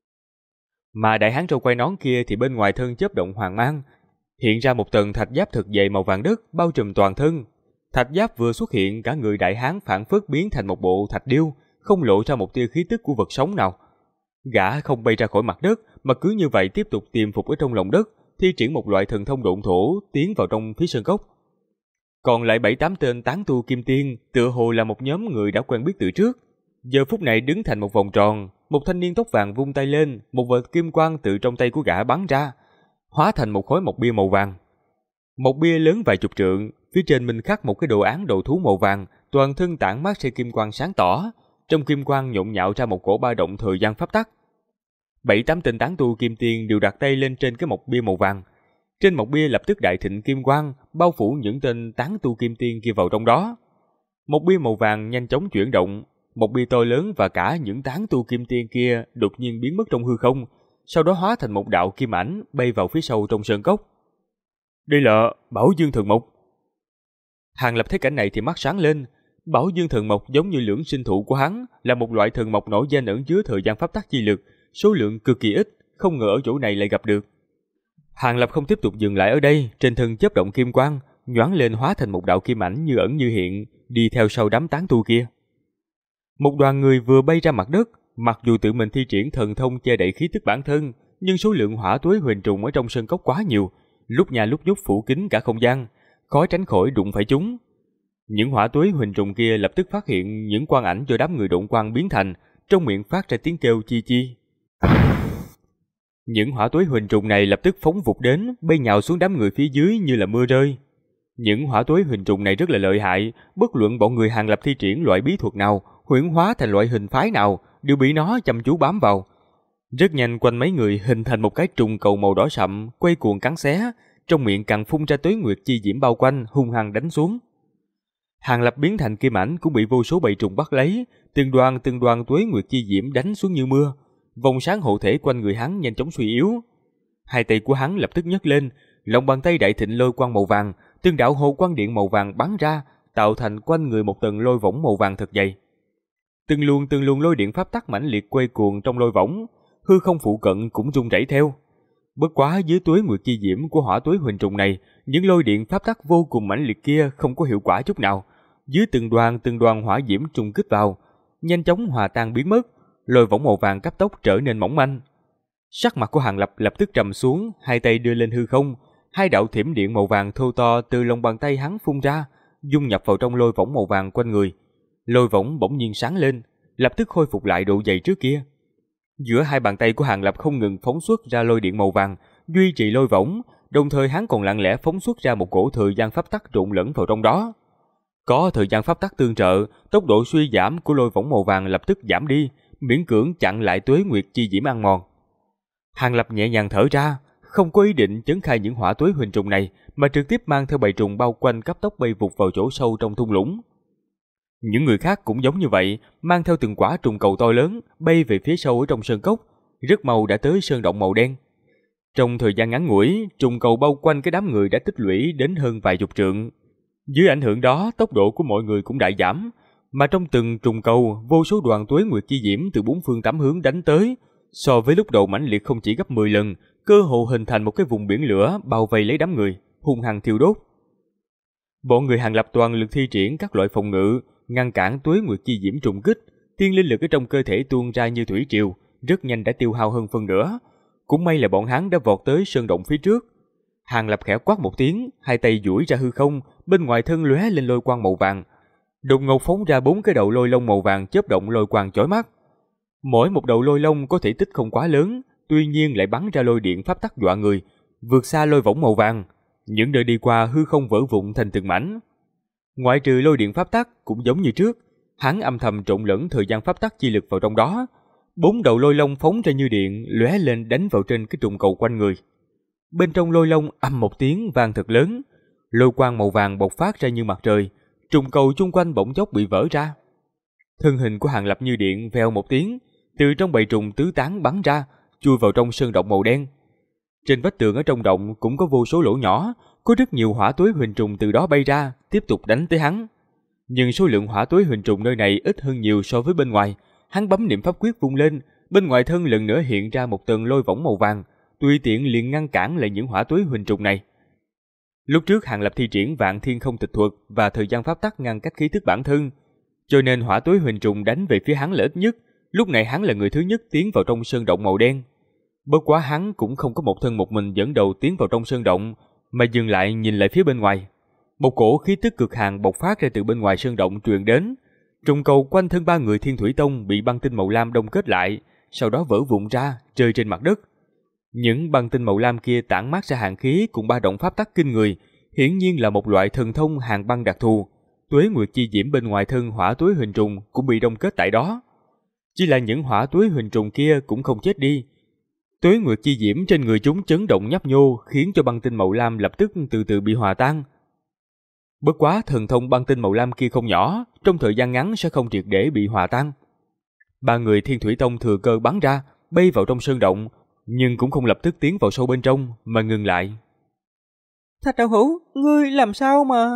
Mà đại hán râu quai nón kia thì bên ngoài thân chớp động hoàng mang, hiện ra một tầng thạch giáp thật dày màu vàng đất bao trùm toàn thân. Thạch giáp vừa xuất hiện, cả người đại hán phảng phất biến thành một bộ thạch điêu, không lộ ra một tia khí tức của vật sống nào. Gã không bay ra khỏi mặt đất, mà cứ như vậy tiếp tục tiềm phục ở trong lòng đất, thi triển một loại thần thông độn thổ tiến vào trong phía sơn cốc. Còn lại 7-8 tên tán tu kim tiên, tựa hồ là một nhóm người đã quen biết từ trước. Giờ phút này đứng thành một vòng tròn, một thanh niên tóc vàng vung tay lên, một vệt kim quang từ trong tay của gã bắn ra, hóa thành một khối mộc bia màu vàng. Mộc bia lớn vài chục trượng, phía trên mình khắc một cái đồ án đồ thú màu vàng, toàn thân tản mát ra kim quang sáng tỏ, trong kim quang nhộn nhạo ra một cổ ba động thời gian pháp tắc. 7-8 tên tán tu kim tiên đều đặt tay lên trên cái mộc bia màu vàng. Trên mộc bia lập tức đại thịnh kim quang, bao phủ những tên tán tu kim tiên kia vào trong đó. Mộc bia màu vàng nhanh chóng chuyển động, mộc bia to lớn và cả những tán tu kim tiên kia đột nhiên biến mất trong hư không, sau đó hóa thành một đạo kim ảnh bay vào phía sâu trong sơn cốc. Đây là Bảo Dương Thần Mộc. Hàng Lập thấy cảnh này thì mắt sáng lên. Bảo Dương Thần Mộc giống như lưỡng sinh thụ của hắn, là một loại thần mộc nổi danh ẩn chứa thời gian pháp tắc chi lực, số lượng cực kỳ ít, không ngờ ở chỗ này lại gặp được. Hàng Lập không tiếp tục dừng lại ở đây, trên thân chớp động kim quang, nhoáng lên hóa thành một đạo kim ảnh như ẩn như hiện, đi theo sau đám tán tu kia. Một đoàn người vừa bay ra mặt đất, mặc dù tự mình thi triển thần thông che đậy khí tức bản thân, nhưng số lượng hỏa tuế huỳnh trùng ở trong sơn cốc quá nhiều, lúc nhà lúc nhúc phủ kín cả không gian, khó tránh khỏi đụng phải chúng. Những hỏa tuế huỳnh trùng kia lập tức phát hiện những quang ảnh do đám người độn quang biến thành, trong miệng phát ra tiếng kêu chi chi. Những hỏa tuế huỳnh trùng này lập tức phóng vụt đến, bay nhào xuống đám người phía dưới như là mưa rơi. Những hỏa tuế huỳnh trùng này rất là lợi hại, bất luận bọn người Hàng Lập thi triển loại bí thuật nào, huyễn hóa thành loại hình phái nào, đều bị nó chăm chú bám vào. Rất nhanh quanh mấy người hình thành một cái trùng cầu màu đỏ sậm, quay cuồng cắn xé, trong miệng càng phun ra tuế nguyệt chi diễm bao quanh, hung hăng đánh xuống. Hàng Lập biến thành kim ảnh cũng bị vô số bầy trùng bắt lấy, từng đoàn tuế nguyệt chi diễm đánh xuống như mưa. Vòng sáng hộ thể quanh người hắn nhanh chóng suy yếu. Hai tay của hắn lập tức nhấc lên, lòng bàn tay đại thịnh lôi quang màu vàng, từng đạo hồ quang điện màu vàng bắn ra, tạo thành quanh người một tầng lôi võng màu vàng thật dày. Từng luồng lôi điện pháp tắc mãnh liệt quay cuồng trong lôi võng, hư không phụ cận cũng rung rẩy theo. Bất quá dưới tuế nguyệt chi diễm của hỏa tuế huỳnh trùng này, những lôi điện pháp tắc vô cùng mãnh liệt kia không có hiệu quả chút nào. Dưới từng đoàn hỏa diễm trùng kích vào, nhanh chóng hòa tan biến mất, lôi võng màu vàng cấp tốc trở nên mỏng manh. Sắc mặt của Hàng Lập lập tức trầm xuống, hai tay đưa lên hư không, hai đạo thiểm điện màu vàng thô to từ lòng bàn tay hắn phun ra, dung nhập vào trong lôi võng màu vàng quanh người. Lôi võng bỗng nhiên sáng lên, lập tức khôi phục lại độ dày trước kia. Giữa hai bàn tay của Hàng Lập không ngừng phóng xuất ra lôi điện màu vàng, duy trì lôi võng, đồng thời hắn còn lặng lẽ phóng xuất ra một cổ thời gian pháp tắc trộn lẫn vào trong đó. Có thời gian pháp tắc tương trợ, tốc độ suy giảm của lôi võng màu vàng lập tức giảm đi, miễn cưỡng chặn lại tuế nguyệt chi diễm ăn mòn. Hàng Lập nhẹ nhàng thở ra, không có ý định chấn khai những hỏa tuế huỳnh trùng này, mà trực tiếp mang theo bầy trùng bao quanh cấp tốc bay vụt vào chỗ sâu trong thung lũng. Những người khác cũng giống như vậy, mang theo từng quả trùng cầu to lớn, bay về phía sâu ở trong sơn cốc, rất mau đã tới sơn động màu đen. Trong thời gian ngắn ngủi, trùng cầu bao quanh cái đám người đã tích lũy đến hơn vài chục trượng. Dưới ảnh hưởng đó, tốc độ của mọi người cũng đại giảm, mà trong từng trùng cầu, vô số đoàn tuế nguyệt chi diễm từ bốn phương tám hướng đánh tới, so với lúc đầu mãnh liệt không chỉ gấp 10 lần, cơ hồ hình thành một cái vùng biển lửa bao vây lấy đám người, hung hăng thiêu đốt. Bọn người Hàng Lập toàn lực thi triển các loại phòng ngự, ngăn cản tuế nguyệt chi diễm trùng kích, tiên linh lực ở trong cơ thể tuôn ra như thủy triều, rất nhanh đã tiêu hao hơn phân nửa. Cũng may là bọn hắn đã vọt tới sơn động phía trước. Hàng Lập khẽ quát một tiếng, hai tay duỗi ra hư không, bên ngoài thân lóe lên lôi quang màu vàng. Đột ngột phóng ra 4 cái đầu lôi long màu vàng chớp động lôi quang chói mắt. Mỗi một đầu lôi long có thể tích không quá lớn, tuy nhiên lại bắn ra lôi điện pháp tắc dọa người, vượt xa lôi võng màu vàng. Những nơi đi qua hư không vỡ vụn thành từng mảnh. Ngoại trừ lôi điện pháp tắc cũng giống như trước, hắn âm thầm trộn lẫn thời gian pháp tắc chi lực vào trong đó. 4 đầu lôi long phóng ra như điện, lóe lên đánh vào trên cái trùng cầu quanh người. Bên trong lôi long ầm một tiếng vang thật lớn, lôi quang màu vàng bộc phát ra như mặt trời, trùng cầu chung quanh bỗng chốc bị vỡ ra. Thân hình của Hàng Lập như điện vèo một tiếng, từ trong bầy trùng tứ tán bắn ra, chui vào trong sơn động màu đen. Trên vách tường ở trong động cũng có vô số lỗ nhỏ, có rất nhiều hỏa tuế huỳnh trùng từ đó bay ra, tiếp tục đánh tới hắn. Nhưng số lượng hỏa tuế huỳnh trùng nơi này ít hơn nhiều so với bên ngoài. Hắn bấm niệm pháp quyết vung lên, bên ngoài thân lần nữa hiện ra một tầng lôi võng màu vàng, tùy tiện liền ngăn cản lại những hỏa tuế huỳnh trùng này. Lúc trước Hàng Lập thi triển Vạn Thiên Không Tịch Thuật và thời gian pháp tắc ngăn cách khí tức bản thân, cho nên hỏa tuế huỳnh trùng đánh về phía hắn là ít nhất. Lúc này hắn là người thứ nhất tiến vào trong sơn động màu đen. Bất quá hắn cũng không có một thân một mình dẫn đầu tiến vào trong sơn động, mà dừng lại nhìn lại phía bên ngoài. Một cổ khí tức cực hàn bộc phát ra từ bên ngoài sơn động truyền đến. Trùng cầu quanh thân 3 người Thiên Thủy Tông bị băng tinh màu lam đông kết lại, sau đó vỡ vụn ra, rơi trên mặt đất. Những băng tinh màu lam kia tản mát ra hàn khí cùng ba động pháp tắc kinh người, hiển nhiên là một loại thần thông hàn băng đặc thù. Tuế nguyệt chi diễm bên ngoài thân hỏa tuế huỳnh trùng cũng bị đông kết tại đó. Chỉ là những hỏa tuế huỳnh trùng kia cũng không chết đi. Tuế nguyệt chi diễm trên người chúng chấn động nhấp nhô, khiến cho băng tinh màu lam lập tức từ từ bị hòa tan. Bất quá thần thông băng tinh màu lam kia không nhỏ, trong thời gian ngắn sẽ không triệt để bị hòa tan. 3 người Thiên Thủy Tông thừa cơ bắn ra, bay vào trong sơn động, nhưng cũng không lập tức tiến vào sâu bên trong, mà ngừng lại. Thạch đạo hữu, ngươi làm sao mà...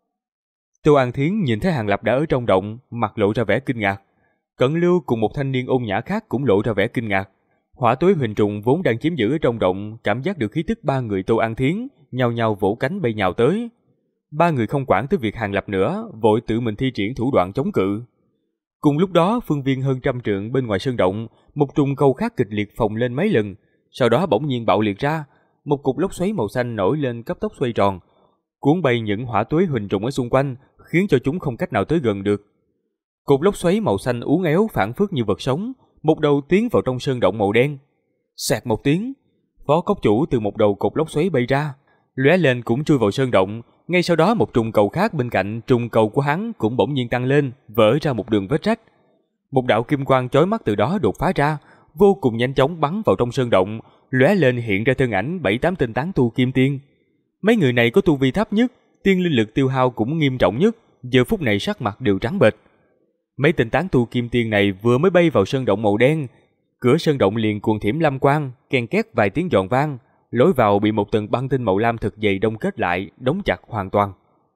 Tô An Thiến nhìn thấy Hàng Lập đã ở trong động, mặt lộ ra vẻ kinh ngạc. Cẩn Lưu cùng một thanh niên ôn nhã khác cũng lộ ra vẻ kinh ngạc. Hỏa tuế huỳnh trùng vốn đang chiếm giữ ở trong động, cảm giác được khí tức 3 người Tô An Thiến, nhao nhao vỗ cánh bay nhào tới. 3 người không quản tới việc Hàng Lập nữa, vội tự mình thi triển thủ đoạn chống cự. Cùng lúc đó, phương viên hơn 100 trượng bên ngoài sơn động, một trùng cầu khác kịch liệt phồng lên mấy lần, sau đó bỗng nhiên bạo liệt ra, một cục lốc xoáy màu xanh nổi lên cấp tốc xoay tròn, cuốn bay những hỏa tuế huỳnh trùng ở xung quanh, khiến cho chúng không cách nào tới gần được. Cột lốc xoáy màu xanh uốn éo phảng phất như vật sống, một đầu tiến vào trong sơn động màu đen. Xẹt một tiếng, Phó cốc chủ từ một đầu cột lốc xoáy bay ra, lóe lên cũng chui vào sơn động. Ngay sau đó một trùng cầu khác bên cạnh trùng cầu của hắn cũng bỗng nhiên tăng lên, vỡ ra một đường vết rách. Một đạo kim quang chói mắt từ đó đột phá ra, vô cùng nhanh chóng bắn vào trong sơn động, lóe lên hiện ra thân ảnh 7-8 tên tán tu kim tiên. Mấy người này có tu vi thấp nhất, tiên linh lực tiêu hao cũng nghiêm trọng nhất, giờ phút này sắc mặt đều trắng bệch. Mấy tên tán tu kim tiên này vừa mới bay vào sơn động màu đen, cửa sơn động liền cuồn thiểm lam quang, ken két vài tiếng giòn vang, lối vào bị một tầng băng tinh màu lam thật dày đông kết lại, đóng chặt hoàn toàn.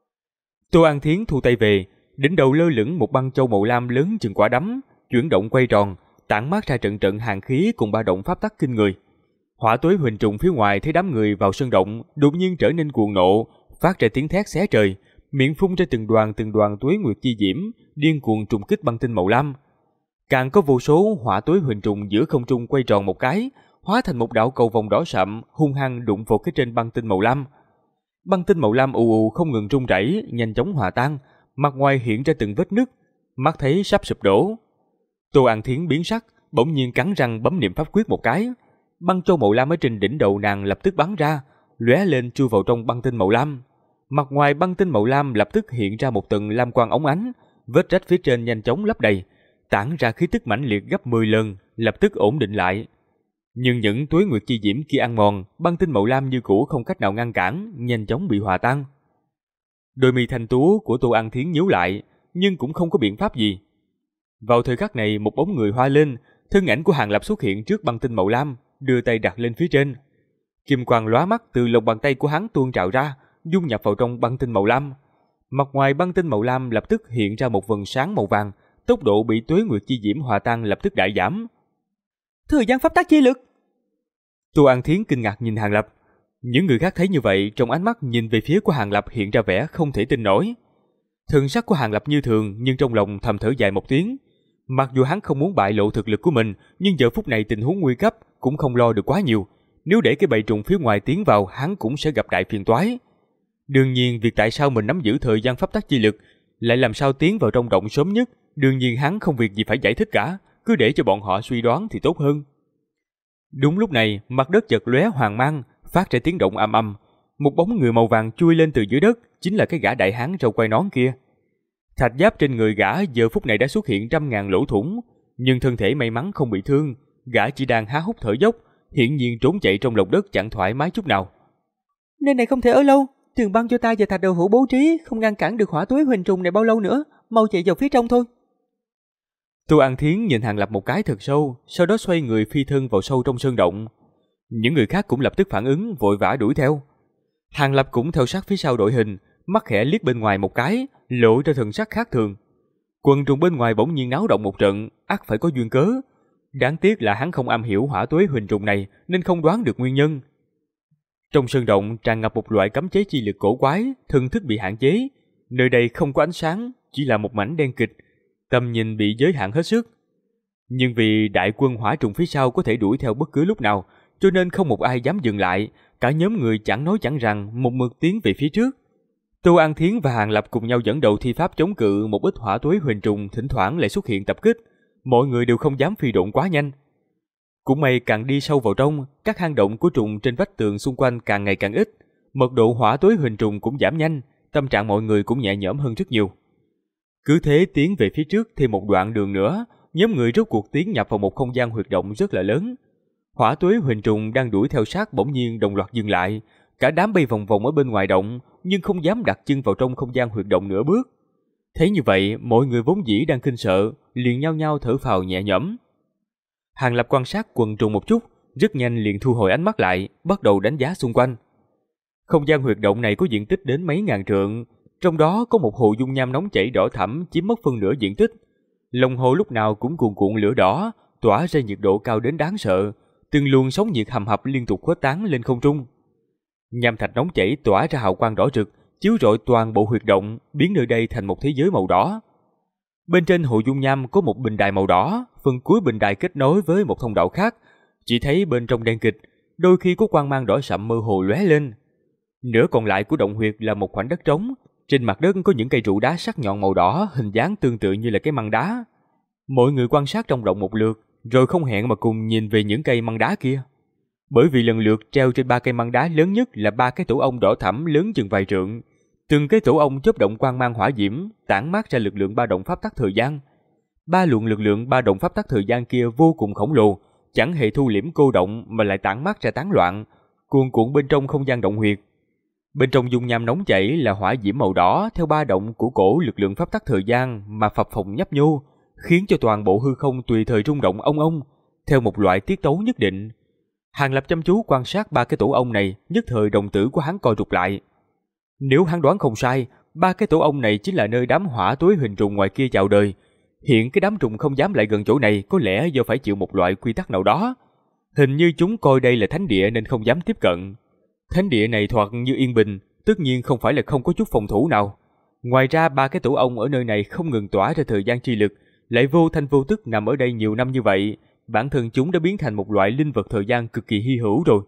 Tô An Thiến thu tay về, đỉnh đầu lơ lửng một băng châu màu lam lớn chừng quả đấm, chuyển động quay tròn, tản mát ra trận trận hàn khí cùng ba động pháp tắc kinh người. Hỏa Tuế Huỳnh Trùng phía ngoài thấy đám người vào sơn động, đột nhiên trở nên cuồng nộ, phát ra tiếng thét xé trời, miệng phun ra từng đoàn tuế nguyệt chi diễm, điên cuồng trùng kích băng tinh màu lam. Càng có vô số hỏa tuế huỳnh trùng giữa không trung quay tròn một cái, hóa thành một đạo cầu vòng đỏ sậm, hung hăng đụng vào cái trên băng tinh màu lam. Băng tinh màu lam ù ù không ngừng rung rẩy, nhanh chóng hòa tan, mặt ngoài hiện ra từng vết nứt, mắt thấy sắp sụp đổ. Tô An Thiến biến sắc, bỗng nhiên cắn răng bấm niệm pháp quyết một cái, băng châu màu lam ở trên đỉnh đầu nàng lập tức bắn ra, lóe lên chui vào trong băng tinh màu lam. Mặt ngoài băng tinh màu lam lập tức hiện ra một tầng lam quang óng ánh, vết rách phía trên nhanh chóng lấp đầy, tản ra khí tức mãnh liệt gấp 10 lần, lập tức ổn định lại. Nhưng những tuế nguyệt chi diễm kia ăn mòn, băng tinh màu lam như cũ không cách nào ngăn cản, nhanh chóng bị hòa tan. Đôi mi thanh tú của Tô An Thiến nhíu lại, nhưng cũng không có biện pháp gì. Vào thời khắc này, một bóng người hoa lên, thân ảnh của Hàng Lập xuất hiện trước băng tinh màu lam, đưa tay đặt lên phía trên. Kim quang lóa mắt từ lòng bàn tay của hắn tuôn trào ra, dung nhập vào trong băng tinh màu lam. Mặt ngoài băng tinh màu lam lập tức hiện ra một vầng sáng màu vàng, tốc độ bị tuế nguyệt chi diễm hòa tan lập tức đại giảm. Thời gian pháp tắc chi lực. Tô An Thiến kinh ngạc nhìn Hàng Lập. Những người khác thấy như vậy, trong ánh mắt nhìn về phía của Hàng Lập hiện ra vẻ không thể tin nổi. Thần sắc của Hàng Lập như thường, nhưng trong lòng thầm thở dài một tiếng. Mặc dù hắn không muốn bại lộ thực lực của mình, nhưng giờ phút này tình huống nguy cấp cũng không lo được quá nhiều. Nếu để cái bầy trùng phía ngoài tiến vào, hắn cũng sẽ gặp đại phiền toái. Đương nhiên, việc tại sao mình nắm giữ thời gian pháp tắc chi lực, lại làm sao tiến vào trong động sớm nhất, đương nhiên hắn không việc gì phải giải thích cả, cứ để cho bọn họ suy đoán thì tốt hơn. Đúng lúc này, mặt đất chợt lóe hoàng mang, phát ra tiếng động ầm ầm, một bóng người màu vàng chui lên từ dưới đất, chính là cái gã đại hán râu quai nón kia. Thạch giáp trên người gã giờ phút này đã xuất hiện 100.000 lỗ thủng, nhưng thân thể may mắn không bị thương, gã chỉ đang há hốc thở dốc, hiển nhiên trốn chạy trong lòng đất chẳng thoải mái chút nào. Nơi này không thể ở lâu, tường băng cho ta và Thạch Đầu Hữu bố trí không ngăn cản được hỏa tuế huỳnh trùng này bao lâu nữa, mau chạy vào phía trong thôi. Tô An Thiến nhìn Hàng Lập một cái thật sâu, sau đó xoay người phi thân vào sâu trong sơn động. Những người khác cũng lập tức phản ứng, vội vã đuổi theo. Hàng Lập cũng theo sát phía sau đội hình, mắt khẽ liếc bên ngoài một cái, lộ ra thần sắc khác thường. Quần trùng bên ngoài bỗng nhiên náo động một trận, ắt phải có duyên cớ. Đáng tiếc là hắn không am hiểu hỏa tuế huỳnh trùng này nên không đoán được nguyên nhân. Trong sơn động tràn ngập một loại cấm chế chi lực cổ quái, thần thức bị hạn chế. Nơi đây không có ánh sáng, chỉ là một mảnh đen kịch, tầm nhìn bị giới hạn hết sức. Nhưng vì đại quân hỏa trùng phía sau có thể đuổi theo bất cứ lúc nào, cho nên không một ai dám dừng lại, cả nhóm người chẳng nói chẳng rằng một mực tiến về phía trước. Tô An Thiến và Hàng Lập cùng nhau dẫn đầu thi pháp chống cự một ít hỏa tuế huỳnh trùng thỉnh thoảng lại xuất hiện tập kích, mọi người đều không dám phi độn quá nhanh. Cũng may càng đi sâu vào trong, các hang động của trùng trên vách tường xung quanh càng ngày càng ít, mật độ hỏa tuế huỳnh trùng cũng giảm nhanh, tâm trạng mọi người cũng nhẹ nhõm hơn rất nhiều. Cứ thế tiến về phía trước thêm một đoạn đường nữa, nhóm người rốt cuộc tiến nhập vào một không gian huyệt động rất là lớn. Hỏa tuế huỳnh trùng đang đuổi theo sát bỗng nhiên đồng loạt dừng lại, cả đám bay vòng vòng ở bên ngoài động, nhưng không dám đặt chân vào trong không gian huyệt động nửa bước. Thấy như vậy, mọi người vốn dĩ đang kinh sợ, liền nhao nhao thở phào nhẹ nhõm. Hàng Lập quan sát quần trùng một chút, rất nhanh liền thu hồi ánh mắt lại, bắt đầu đánh giá xung quanh. Không gian huyệt động này có diện tích đến mấy ngàn trượng, trong đó có một hồ dung nham nóng chảy đỏ thẫm chiếm mất phân nửa diện tích. Lòng hồ lúc nào cũng cuồn cuộn lửa đỏ, tỏa ra nhiệt độ cao đến đáng sợ, từng luồng sóng nhiệt hầm hập liên tục khuếch tán lên không trung. Nham thạch nóng chảy tỏa ra hào quang đỏ rực, chiếu rọi toàn bộ huyệt động, biến nơi đây thành một thế giới màu đỏ. Bên trên hồ dung nham có một bình đài màu đỏ, phần cuối bình đài kết nối với một thông đạo khác, chỉ thấy bên trong đen kịch, đôi khi có quang mang đỏ sậm mơ hồ lóe lên. Nửa còn lại của động huyệt là một khoảnh đất trống, Trên mặt đất có những cây trụ đá sắc nhọn màu đỏ, hình dáng tương tự như là cái măng đá. Mọi người quan sát trong động một lượt, rồi không hẹn mà cùng nhìn về những cây măng đá kia. Bởi vì lần lượt treo trên 3 cây măng đá lớn nhất là 3 cái tổ ong đỏ thẫm lớn chừng vài trượng. Từng cái tổ ong chớp động quang mang hỏa diễm, tản mát ra lực lượng ba động pháp tắc thời gian. 3 luồng lực lượng ba động pháp tắc thời gian kia vô cùng khổng lồ, chẳng hề thu liễm cô động mà lại tản mát ra tán loạn, cuồn cuộn bên trong không gian động huyệt. Bên trong dung nham nóng chảy là hỏa diễm màu đỏ theo ba động của cổ lực lượng pháp tắc thời gian mà phập phồng nhấp nhô, khiến cho toàn bộ hư không tùy thời rung động ong ong theo một loại tiết tấu nhất định. Hàng Lập chăm chú quan sát 3 cái tổ ong này, nhất thời đồng tử của hắn co rụt lại. Nếu hắn đoán không sai, 3 cái tổ ong này chính là nơi đám hỏa tối hình trùng ngoài kia chào đời. Hiện cái đám trùng không dám lại gần chỗ này có lẽ do phải chịu một loại quy tắc nào đó. Hình như chúng coi đây là thánh địa nên không dám tiếp cận. Thánh địa này thoạt như yên bình, tất nhiên không phải là không có chút phòng thủ nào. Ngoài ra 3 cái tổ ong ở nơi này không ngừng tỏa ra thời gian chi lực, lại vô thanh vô tức nằm ở đây nhiều năm như vậy, bản thân chúng đã biến thành một loại linh vật thời gian cực kỳ hy hữu rồi.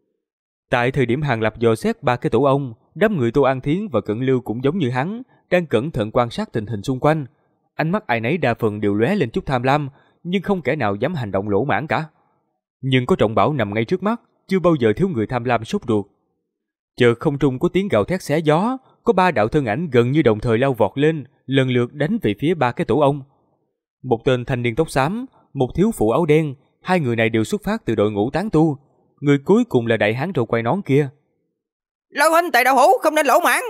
Tại thời điểm Hàng Lập dò xét 3 cái tổ ong, đám người Tô An Thiến và Cận Lưu cũng giống như hắn, đang cẩn thận quan sát tình hình xung quanh. Ánh mắt ai nấy đa phần đều lóe lên chút tham lam, nhưng không kẻ nào dám hành động lỗ mãng cả. Nhưng có trọng bảo nằm ngay trước mắt, chưa bao giờ thiếu người tham lam sốt ruột. Chợt không trung có tiếng gào thét xé gió, có 3 đạo thân ảnh gần như đồng thời lao vọt lên, lần lượt đánh về phía 3 cái tổ ong. Một tên thanh niên tóc xám, một thiếu phụ áo đen, 2 người này đều xuất phát từ đội ngũ tán tu. Người cuối cùng là đại hán râu quai nón kia. Lão huynh Tề đạo hữu không nên lỗ mãng.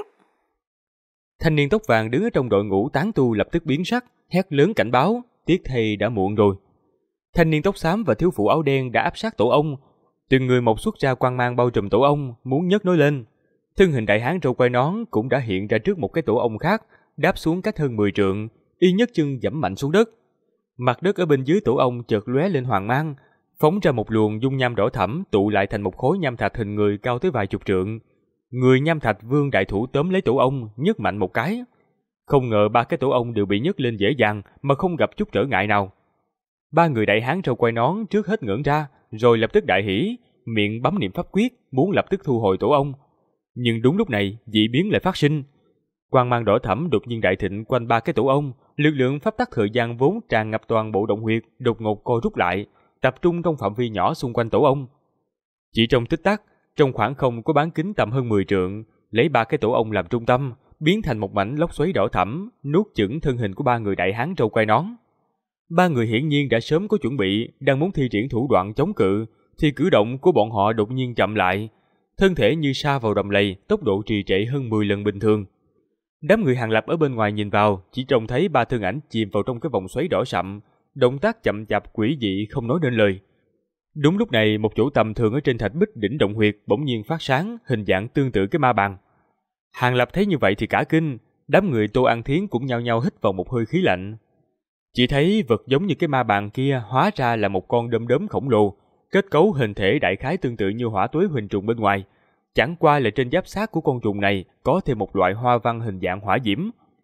Thanh niên tóc vàng đứng ở trong đội ngũ tán tu lập tức biến sắc, hét lớn cảnh báo, tiếc thay đã muộn rồi. Thanh niên tóc xám và thiếu phụ áo đen đã áp sát tổ ong, từng người một xuất ra quang mang bao trùm tổ ong, muốn nhấc nó lên. Thân hình đại hán râu quai nón cũng đã hiện ra trước một cái tổ ong khác, đáp xuống cách hơn 10 trượng, y nhấc chân giẫm mạnh xuống đất. Mặt đất ở bên dưới tổ ong chợt lóe lên hoàng mang, phóng ra một luồng dung nham đỏ thẫm tụ lại thành một khối nham thạch hình người cao tới vài chục trượng. Người nham thạch vương đại thủ tóm lấy tổ ong, nhấc mạnh một cái. Không ngờ 3 cái tổ ong đều bị nhấc lên dễ dàng mà không gặp chút trở ngại nào. 3 người đại hán râu quai nón trước hết ngẩng ra, rồi lập tức đại hỉ, miệng bấm niệm pháp quyết, muốn lập tức thu hồi tổ ong. Nhưng đúng lúc này, dị biến lại phát sinh. Quang mang đỏ thẫm đột nhiên đại thịnh quanh 3 cái tổ ong, lực lượng pháp tắc thời gian vốn tràn ngập toàn bộ động huyệt đột ngột co rút lại, tập trung trong phạm vi nhỏ xung quanh tổ ong. Chỉ trong tích tắc, trong khoảng không có bán kính tầm hơn 10 trượng, lấy 3 cái tổ ong làm trung tâm, biến thành một mảnh lốc xoáy đỏ thẫm, nuốt chửng thân hình của 3 người đại hán râu quai nón. 3 người hiển nhiên đã sớm có chuẩn bị, đang muốn thi triển thủ đoạn chống cự, thì cử động của bọn họ đột nhiên chậm lại, thân thể như sa vào đầm lầy, tốc độ trì trệ hơn 10 lần bình thường. Đám người Hàng Lập ở bên ngoài nhìn vào, chỉ trông thấy 3 thân ảnh chìm vào trong cái vòng xoáy đỏ sậm, động tác chậm chạp quỷ dị không nói nên lời. Đúng lúc này, một chỗ tầm thường ở trên thạch bích đỉnh động huyệt bỗng nhiên phát sáng, hình dạng tương tự cái ma bàn. Hàng Lập thấy như vậy thì cả kinh, đám người Tô An Thiến cũng nhao nhao hít vào một hơi khí lạnh. Chỉ thấy vật giống như cái ma bàn kia hóa ra là một con đom đóm khổng lồ, kết cấu hình thể đại khái tương tự như hỏa tuế huỳnh trùng bên ngoài. Chẳng qua là trên giáp xác của con trùng này có thêm một loại hoa văn hình dạng hỏa diễm.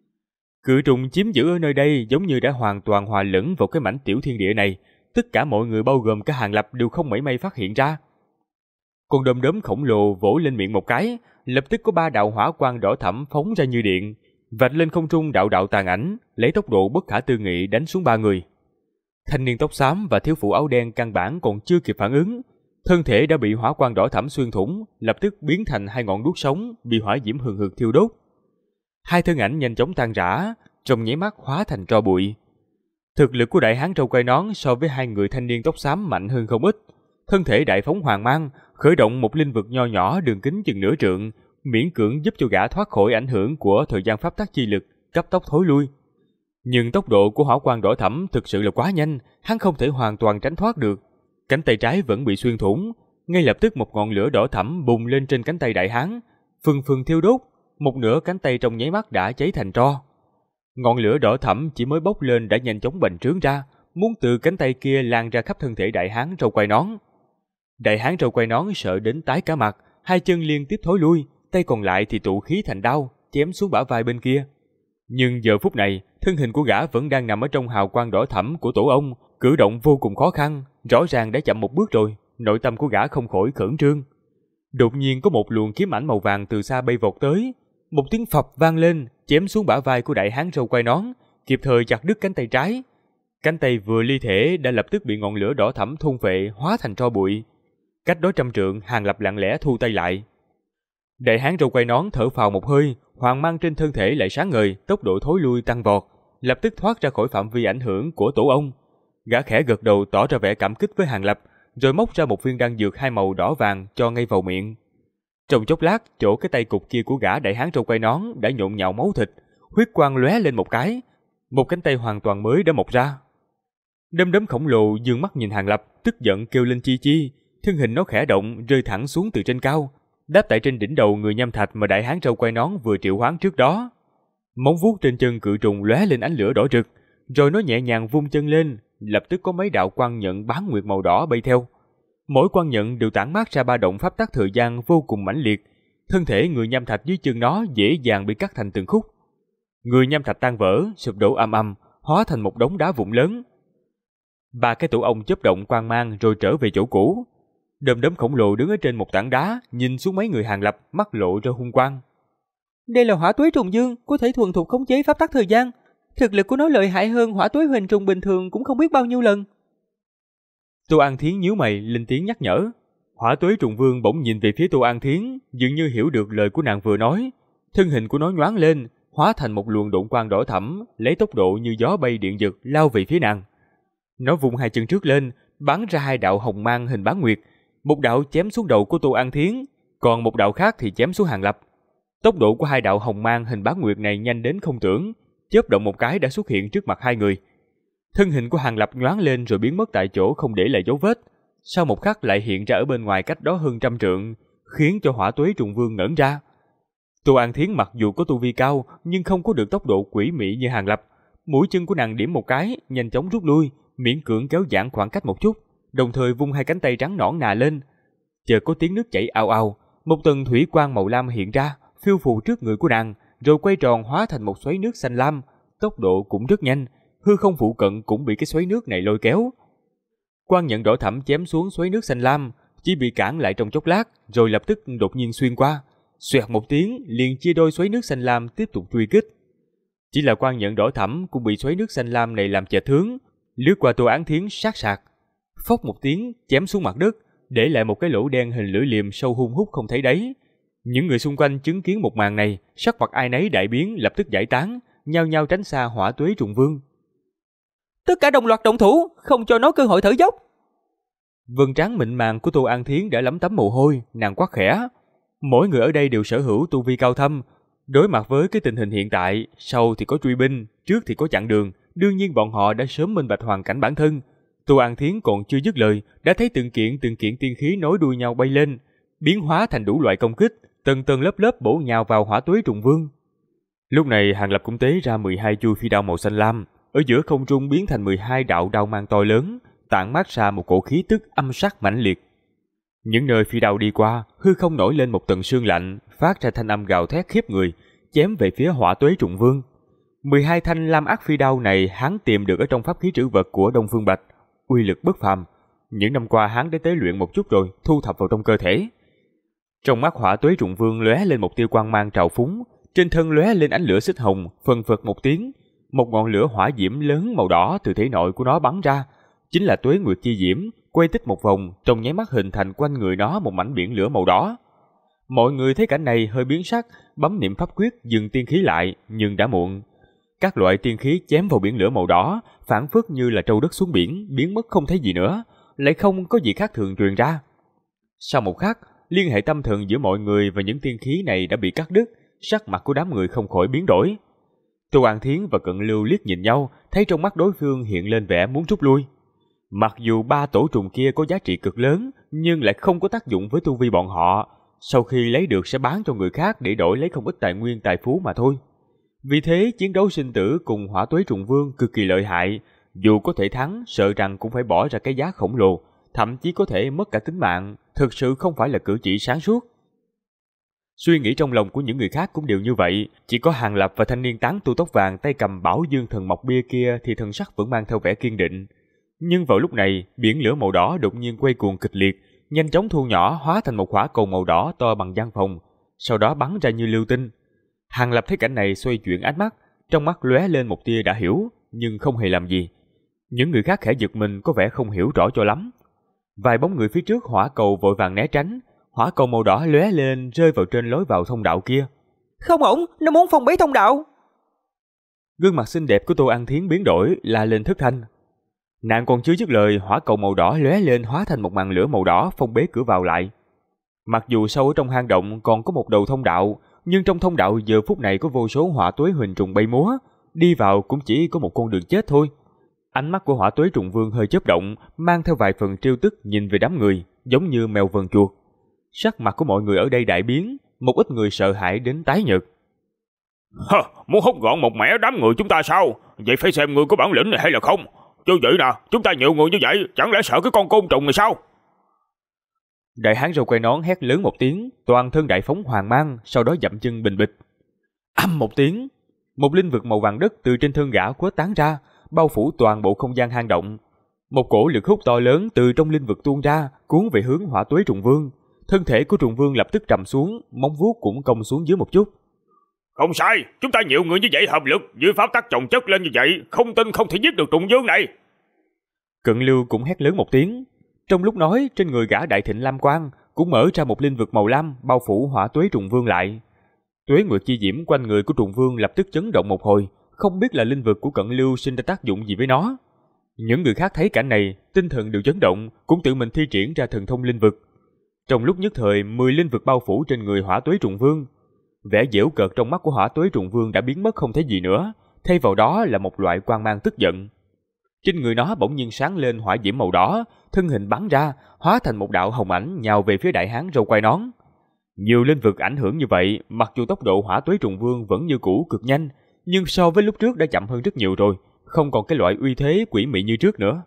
Cự trùng chiếm giữ ở nơi đây giống như đã hoàn toàn hòa lẫn vào cái mảnh tiểu thiên địa này, tất cả mọi người bao gồm cả Hàng Lập đều không mảy may phát hiện ra. Con đom đóm khổng lồ vỗ lên miệng một cái, lập tức có 3 đạo hỏa quang đỏ thẫm phóng ra như điện, vạch lên không trung đạo đạo tàn ảnh, lấy tốc độ bất khả tư nghị đánh xuống 3 người. Thanh niên tóc xám và thiếu phụ áo đen căn bản còn chưa kịp phản ứng, thân thể đã bị hỏa quang đỏ thẫm xuyên thủng, lập tức biến thành 2 ngọn đuốc sống bị hỏa diễm hừng hực thiêu đốt. 2 thân ảnh nhanh chóng tan rã, trong nháy mắt hóa thành tro bụi. Thực lực của đại hán râu quai nón so với 2 người thanh niên tóc xám mạnh hơn không ít, thân thể đại phóng hoàng mang, khởi động một linh vực nho nhỏ đường kính chừng nửa trượng, miễn cưỡng giúp cho gã thoát khỏi ảnh hưởng của thời gian pháp tắc chi lực, cấp tốc thối lui. Nhưng tốc độ của hỏa quang đỏ thẫm thực sự là quá nhanh, hắn không thể hoàn toàn tránh thoát được. Cánh tay trái vẫn bị xuyên thủng, ngay lập tức một ngọn lửa đỏ thẫm bùng lên trên cánh tay đại hán, phừng phừng thiêu đốt, một nửa cánh tay trong nháy mắt đã cháy thành tro. Ngọn lửa đỏ thẫm chỉ mới bốc lên đã nhanh chóng bành trướng ra, muốn từ cánh tay kia lan ra khắp thân thể đại hán râu quai nón. Đại hán râu quai nón sợ đến tái cả mặt, 2 chân liên tiếp thối lui, tay còn lại thì tụ khí thành đao, chém xuống bả vai bên kia. Nhưng giờ phút này, thân hình của gã vẫn đang nằm ở trong hào quang đỏ thẫm của tổ ong, cử động vô cùng khó khăn, rõ ràng đã chậm một bước rồi, nội tâm của gã không khỏi khẩn trương. Đột nhiên có một luồng kiếm ảnh màu vàng từ xa bay vọt tới, Một tiếng phập vang lên, chém xuống bả vai của đại hán râu quai nón, kịp thời chặt đứt cánh tay trái. Cánh tay vừa ly thể đã lập tức bị ngọn lửa đỏ thẫm thôn phệ, hóa thành tro bụi. Cách đó 100 trượng, Hàng Lập lặng lẽ thu tay lại. Đại hán râu quai nón thở phào một hơi, hoàng mang trên thân thể lại sáng ngời, tốc độ thối lui tăng vọt, lập tức thoát ra khỏi phạm vi ảnh hưởng của tổ ông. Gã khẽ gật đầu tỏ ra vẻ cảm kích với Hàng Lập, rồi móc ra một viên đan dược 2 màu đỏ vàng cho ngay vào miệng. Trong chốc lát, chỗ cái tay cụt kia của gã đại hán râu quai nón đã nhộn nhạo máu thịt, huyết quang lóe lên một cái, một cánh tay hoàn toàn mới đã mọc ra. Đom đóm khổng lồ dương mắt nhìn Hàng Lập, tức giận kêu lên chi chi, thân hình nó khẽ động rơi thẳng xuống từ trên cao, đáp tại trên đỉnh đầu người nham thạch mà đại hán râu quai nón vừa triệu hoán trước đó. Móng vuốt trên chân cự trùng lóe lên ánh lửa đỏ rực, rồi nó nhẹ nhàng vung chân lên, lập tức có mấy đạo quang nhận bán nguyệt màu đỏ bay theo. Mỗi quang nhận đều tản mát ra ba động pháp tắc thời gian vô cùng mãnh liệt, thân thể người nham thạch dưới chân nó dễ dàng bị cắt thành từng khúc. Người nham thạch tan vỡ, sụp đổ ầm ầm, hóa thành một đống đá vụn lớn. 3 cái tổ ong chớp động quang mang rồi trở về chỗ cũ. Đom đóm khổng lồ đứng ở trên một tảng đá, nhìn xuống mấy người Hàng Lập, mắt lộ ra hung quang. Đây là hỏa tuế trùng dương, có thể thuần thục khống chế pháp tắc thời gian. Thực lực của nó lợi hại hơn hỏa tuế huỳnh trùng bình thường cũng không biết bao nhiêu lần. Tô An Thiến nhíu mày lên tiếng nhắc nhở. Hỏa tuế trùng vương bỗng nhìn về phía Tô An Thiến, dường như hiểu được lời của nàng vừa nói. Thân hình của nó nhoáng lên, hóa thành một luồng độn quang đỏ thẫm, lấy tốc độ như gió bay điện giật lao về phía nàng. Nó vung 2 chân trước lên, bắn ra 2 đạo hồng mang hình bán nguyệt, một đạo chém xuống đầu của Tô An Thiến, còn một đạo khác thì chém xuống Hàng Lập. Tốc độ của 2 đạo hồng mang hình bán nguyệt này nhanh đến không tưởng, chớp động một cái đã xuất hiện trước mặt 2 người. Thân hình của Hàng Lập nhoáng lên rồi biến mất tại chỗ không để lại dấu vết, sau một khắc lại hiện ra ở bên ngoài cách đó hơn 100 trượng, khiến cho hỏa tuế trùng vương ngẩn ra. Tô An Thiến mặc dù có tu vi cao nhưng không có được tốc độ quỷ mị như Hàng Lập, mũi chân của nàng điểm một cái, nhanh chóng rút lui, miễn cưỡng kéo giãn khoảng cách một chút, đồng thời vung 2 cánh tay trắng nõn nà lên. Chợt có tiếng nước chảy ào ào, một tầng thủy quang màu lam hiện ra, phiêu phù trước người của nàng, rồi quay tròn hóa thành một xoáy nước xanh lam, tốc độ cũng rất nhanh, hư không phụ cận cũng bị cái xoáy nước này lôi kéo. Quang nhận đỏ thẫm chém xuống xoáy nước xanh lam, chỉ bị cản lại trong chốc lát, rồi lập tức đột nhiên xuyên qua, xoẹt một tiếng liền chia đôi xoáy nước xanh lam tiếp tục truy kích. Chỉ là quang nhận đỏ thẫm cũng bị xoáy nước xanh lam này làm chệch hướng, lướt qua Tô An Thiến sát sạc, phốc một tiếng chém xuống mặt đất, để lại một cái lỗ đen hình lưỡi liềm sâu hun hút không thấy đáy. Những người xung quanh chứng kiến một màn này, sắc mặt ai nấy đại biến, lập tức giải tán, nhao nhao tránh xa hỏa tuế trùng vương. Tất cả đồng loạt động thủ, không cho nó cơ hội thở dốc. Vân trán mịn màng của Tô An Thiến đã lấm tấm mồ hôi, nàng quát khẽ. Mỗi người ở đây đều sở hữu tu vi cao thâm, đối mặt với cái tình hình hiện tại, sau thì có truy binh, trước thì có chặn đường, đương nhiên bọn họ đã sớm minh bạch hoàn cảnh bản thân. Tô An Thiến còn chưa dứt lời, đã thấy từng kiện tiên khí nối đuôi nhau bay lên, biến hóa thành đủ loại công kích, tầng tầng lớp lớp bổ nhào vào hỏa tuế trùng vương. Lúc này Hàng Lập cũng tế ra 12 chuôi phi đao màu xanh lam, ở giữa không trung biến thành 12 đạo đao mang to lớn, tản mát ra một cổ khí tức âm sắc mãnh liệt. Những nơi phi đao đi qua, hư không nổi lên một tầng sương lạnh, phát ra thanh âm gào thét khiếp người, chém về phía hỏa tuế trùng vương. 12 thanh lam ác phi đao này hắn tìm được ở trong pháp khí trữ vật của Đông Phương Bạch, uy lực bất phàm. Những năm qua hắn đã tế luyện một chút rồi, thu thập vào trong cơ thể. Trong mắt hỏa tuế trùng vương lóe lên một tia quang mang trào phúng, trên thân lóe lên ánh lửa xích hồng, phần phật một tiếng, một ngọn lửa hỏa diễm lớn màu đỏ từ thể nội của nó bắn ra, chính là tuế nguyệt chi diễm, quay tích một vòng, trong nháy mắt hình thành quanh người nó một mảnh biển lửa màu đỏ. Mọi người thấy cảnh này hơi biến sắc, bấm niệm pháp quyết dừng tiên khí lại, nhưng đã muộn. Các loại tiên khí chém vào biển lửa màu đỏ, phảng phất như là trâu đất xuống biển, biến mất không thấy gì nữa, lại không có gì khác thường truyền ra. Sau một khắc, liên hệ tâm thần giữa mọi người và những tiên khí này đã bị cắt đứt, sắc mặt của đám người không khỏi biến đổi. Tô An Thiến và Cận Lưu liếc nhìn nhau, thấy trong mắt đối phương hiện lên vẻ muốn rút lui. Mặc dù 3 tổ trùng kia có giá trị cực lớn, nhưng lại không có tác dụng với tu vi bọn họ. Sau khi lấy được sẽ bán cho người khác để đổi lấy không ít tài nguyên tài phú mà thôi. Vì thế, chiến đấu sinh tử cùng hỏa tuế trùng vương cực kỳ lợi hại. Dù có thể thắng, sợ rằng cũng phải bỏ ra cái giá khổng lồ, thậm chí có thể mất cả tính mạng, thực sự không phải là cử chỉ sáng suốt. Suy nghĩ trong lòng của những người khác cũng đều như vậy, chỉ có Hàng Lập và thanh niên tán tu tóc vàng tay cầm bảo dương thần mộc bia kia thì thần sắc vẫn mang theo vẻ kiên định. Nhưng vào lúc này, biển lửa màu đỏ đột nhiên quay cuồng kịch liệt, nhanh chóng thu nhỏ hóa thành một hỏa cầu màu đỏ to bằng gian phòng, sau đó bắn ra như lưu tinh. Hàng Lập thấy cảnh này xoay chuyển ánh mắt, trong mắt lóe lên một tia đã hiểu, nhưng không hề làm gì. Những người khác khẽ giật mình có vẻ không hiểu rõ cho lắm. Vài bóng người phía trước hỏa cầu vội vàng né tránh, hỏa cầu màu đỏ lóe lên rơi vào trên lối vào thông đạo kia. Không ổn, nó muốn phong bế thông đạo. Gương mặt xinh đẹp của Tô An Thiến biến đổi, la lên thất thanh. Nàng còn chưa dứt lời, hỏa cầu màu đỏ lóe lên hóa thành một màn lửa màu đỏ phong bế cửa vào lại. Mặc dù sâu ở trong hang động còn có một đầu thông đạo, nhưng trong thông đạo giờ phút này có vô số hỏa tuế huỳnh trùng bay múa, đi vào cũng chỉ có một con đường chết thôi. Ánh mắt của hỏa tuế trùng vương hơi chớp động, mang theo vài phần trêu tức nhìn về đám người, giống như mèo vờn chuột. Sắc mặt của mọi người ở đây đại biến, một ít người sợ hãi đến tái nhợt. Muốn hút gọn một mẻ đám người chúng ta sao? Vậy phải xem người có bản lĩnh này hay là không. Chứ vậy nè, chúng ta nhiều người như vậy, chẳng lẽ sợ cái con côn trùng này sao? Đại hán râu quai nón hét lớn một tiếng, toàn thân đại phóng hoàng mang, sau đó dậm chân bình bịch. Âm một tiếng, một linh vực màu vàng đất từ trên thân gã khuếch tán ra, bao phủ toàn bộ không gian hang động. Một cổ lực hút to lớn từ trong linh vực tuôn ra, cuốn về hướng hỏa tuế trùng vương. Thân thể của trùng vương lập tức trầm xuống, móng vuốt cũng cong xuống dưới một chút. Không sai, chúng ta nhiều người như vậy hợp lực, dưới pháp tắc chồng chất lên như vậy, không tin không thể giết được trùng vương này. Cận Lưu cũng hét lớn một tiếng. Trong lúc nói, trên người gã đại thịnh lam quang cũng mở ra một linh vực màu lam bao phủ hỏa tuế trùng vương lại. Tuế nguyệt chi diễm quanh người của trùng vương lập tức chấn động một hồi, không biết là linh vực của Cận Lưu sinh ra tác dụng gì với nó. Những người khác thấy cảnh này, tinh thần đều chấn động, cũng tự mình thi triển ra thần thông linh vực. Trong lúc nhất thời, 10 linh vực bao phủ trên người hỏa tuế trùng vương. Vẻ giễu cợt trong mắt của hỏa tuế trùng vương đã biến mất không thấy gì nữa, thay vào đó là một loại quang mang tức giận. Trên người nó bỗng nhiên sáng lên hỏa diễm màu đỏ, thân hình bắn ra, hóa thành một đạo hồng ảnh nhào về phía đại hán râu quai nón. Nhiều linh vực ảnh hưởng như vậy, mặc dù tốc độ hỏa tuế trùng vương vẫn như cũ cực nhanh, nhưng so với lúc trước đã chậm hơn rất nhiều rồi, không còn cái loại uy thế quỷ mị như trước nữa.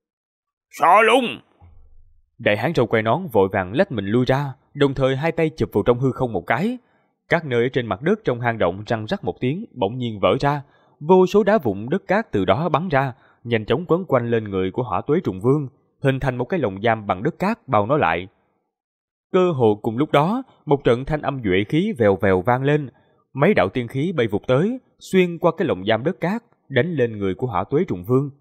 Xà lung! Đại hán râu quai nón vội vàng lách mình lui ra, đồng thời hai tay chụp vào trong hư không một cái. Các nơi trên mặt đất trong hang động răng rắc một tiếng bỗng nhiên vỡ ra, vô số đá vụn đất cát từ đó bắn ra, nhanh chóng quấn quanh lên người của hỏa tuế trùng vương, hình thành một cái lồng giam bằng đất cát bao nó lại. Cơ hồ cùng lúc đó, một trận thanh âm duệ khí vèo vèo vang lên, mấy đạo tiên khí bay vụt tới, xuyên qua cái lồng giam đất cát, đánh lên người của hỏa tuế trùng vương.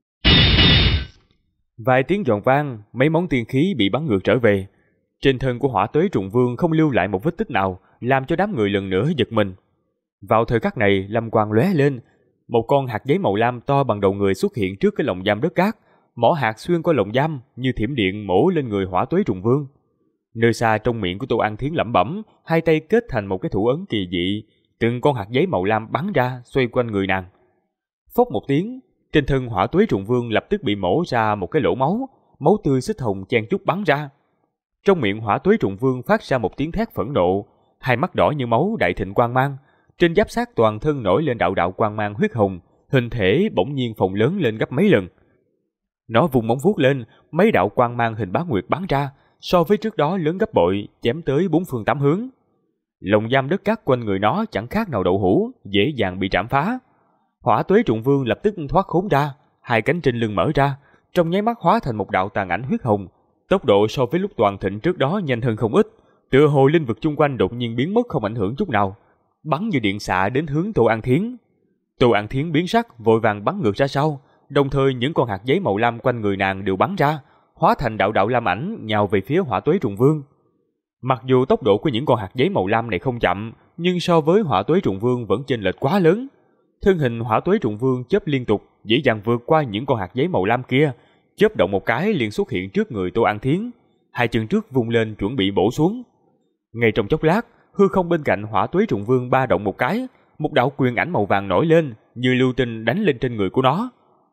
Vài tiếng giòn vang, mấy món tiên khí bị bắn ngược trở về. Trên thân của hỏa tuế trùng vương không lưu lại một vết tích nào, làm cho đám người lần nữa giật mình. Vào thời khắc này, lam quang lóe lên, một con hạt giấy màu lam to bằng đầu người xuất hiện trước cái lồng giam đất cát, mỏ hạt xuyên qua lồng giam như thiểm điện mổ lên người hỏa tuế trùng vương. Nơi xa trong miệng của Tô An Thiến lẩm bẩm, hai tay kết thành một cái thủ ấn kỳ dị, từng con hạt giấy màu lam bắn ra xoay quanh người nàng. Phốc một tiếng, trên thân hỏa tuế trùng vương lập tức bị mổ ra một cái lỗ máu, máu tươi xích hồng chen chúc bắn ra. Trong miệng hỏa tuế trùng vương phát ra một tiếng thét phẫn nộ, hai mắt đỏ như máu đại thịnh quang mang, trên giáp xác toàn thân nổi lên đạo đạo quang mang huyết hồng, hình thể bỗng nhiên phồng lớn lên gấp mấy lần. Nó vung móng vuốt lên, mấy đạo quang mang hình bá nguyệt bắn ra, so với trước đó lớn gấp bội, chém tới bốn phương tám hướng. Lồng giam đất cát quanh người nó chẳng khác nào đậu hũ, dễ dàng bị trảm phá. Hỏa tuế trùng vương lập tức thoát khốn ra, hai cánh trên lưng mở ra, trong nháy mắt hóa thành một đạo tàn ảnh huyết hồng, tốc độ so với lúc toàn thịnh trước đó nhanh hơn không ít. Tựa hồ linh vực chung quanh đột nhiên biến mất không ảnh hưởng chút nào, bắn như điện xạ đến hướng Tô An Thiến. Tô An Thiến biến sắc, vội vàng bắn ngược ra sau, đồng thời những con hạt giấy màu lam quanh người nàng đều bắn ra, hóa thành đạo đạo lam ảnh nhào về phía hỏa tuế trùng vương. Mặc dù tốc độ của những con hạt giấy màu lam này không chậm, nhưng so với hỏa tuế trùng vương vẫn chênh lệch quá lớn. Thân hình hỏa tuế trùng vương chớp liên tục, dễ dàng vượt qua những con hạt giấy màu lam kia, chớp động một cái liền xuất hiện trước người Tô An Thiến, hai chân trước vung lên chuẩn bị bổ xuống. Ngay trong chốc lát, hư không bên cạnh hỏa tuế trùng vương ba động một cái, một đạo quyền ảnh màu vàng nổi lên, như lưu tinh đánh lên trên người của nó.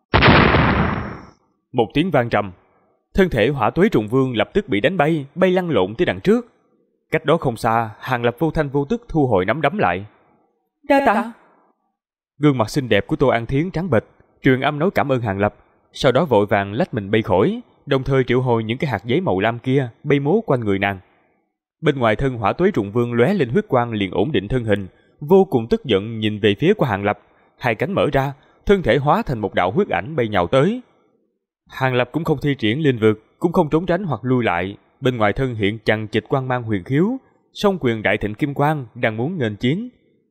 Một tiếng vang trầm, thân thể hỏa tuế trùng vương lập tức bị đánh bay, bay lăn lộn tới đằng trước. Cách đó không xa, Hàng Lập vô thanh vô tức thu hồi nắm đấm lại. Đa tạ. Gương mặt xinh đẹp của Tô An Thiến trắng bệch, truyền âm nói cảm ơn Hàng Lập, sau đó vội vàng lách mình bay khỏi, đồng thời triệu hồi những cái hạt giấy màu lam kia bay múa quanh người nàng. Bên ngoài thân hỏa tuế trùng vương lóe lên huyết quang liền ổn định thân hình, vô cùng tức giận nhìn về phía của Hàng Lập, hai cánh mở ra, thân thể hóa thành một đạo huyết ảnh bay nhào tới. Hàng Lập cũng không thi triển linh vực, cũng không trốn tránh hoặc lui lại, bên ngoài thân hiện chằng chịt quang mang huyền khiếu, song quyền đại thịnh kim quang đang muốn nghênh chiến.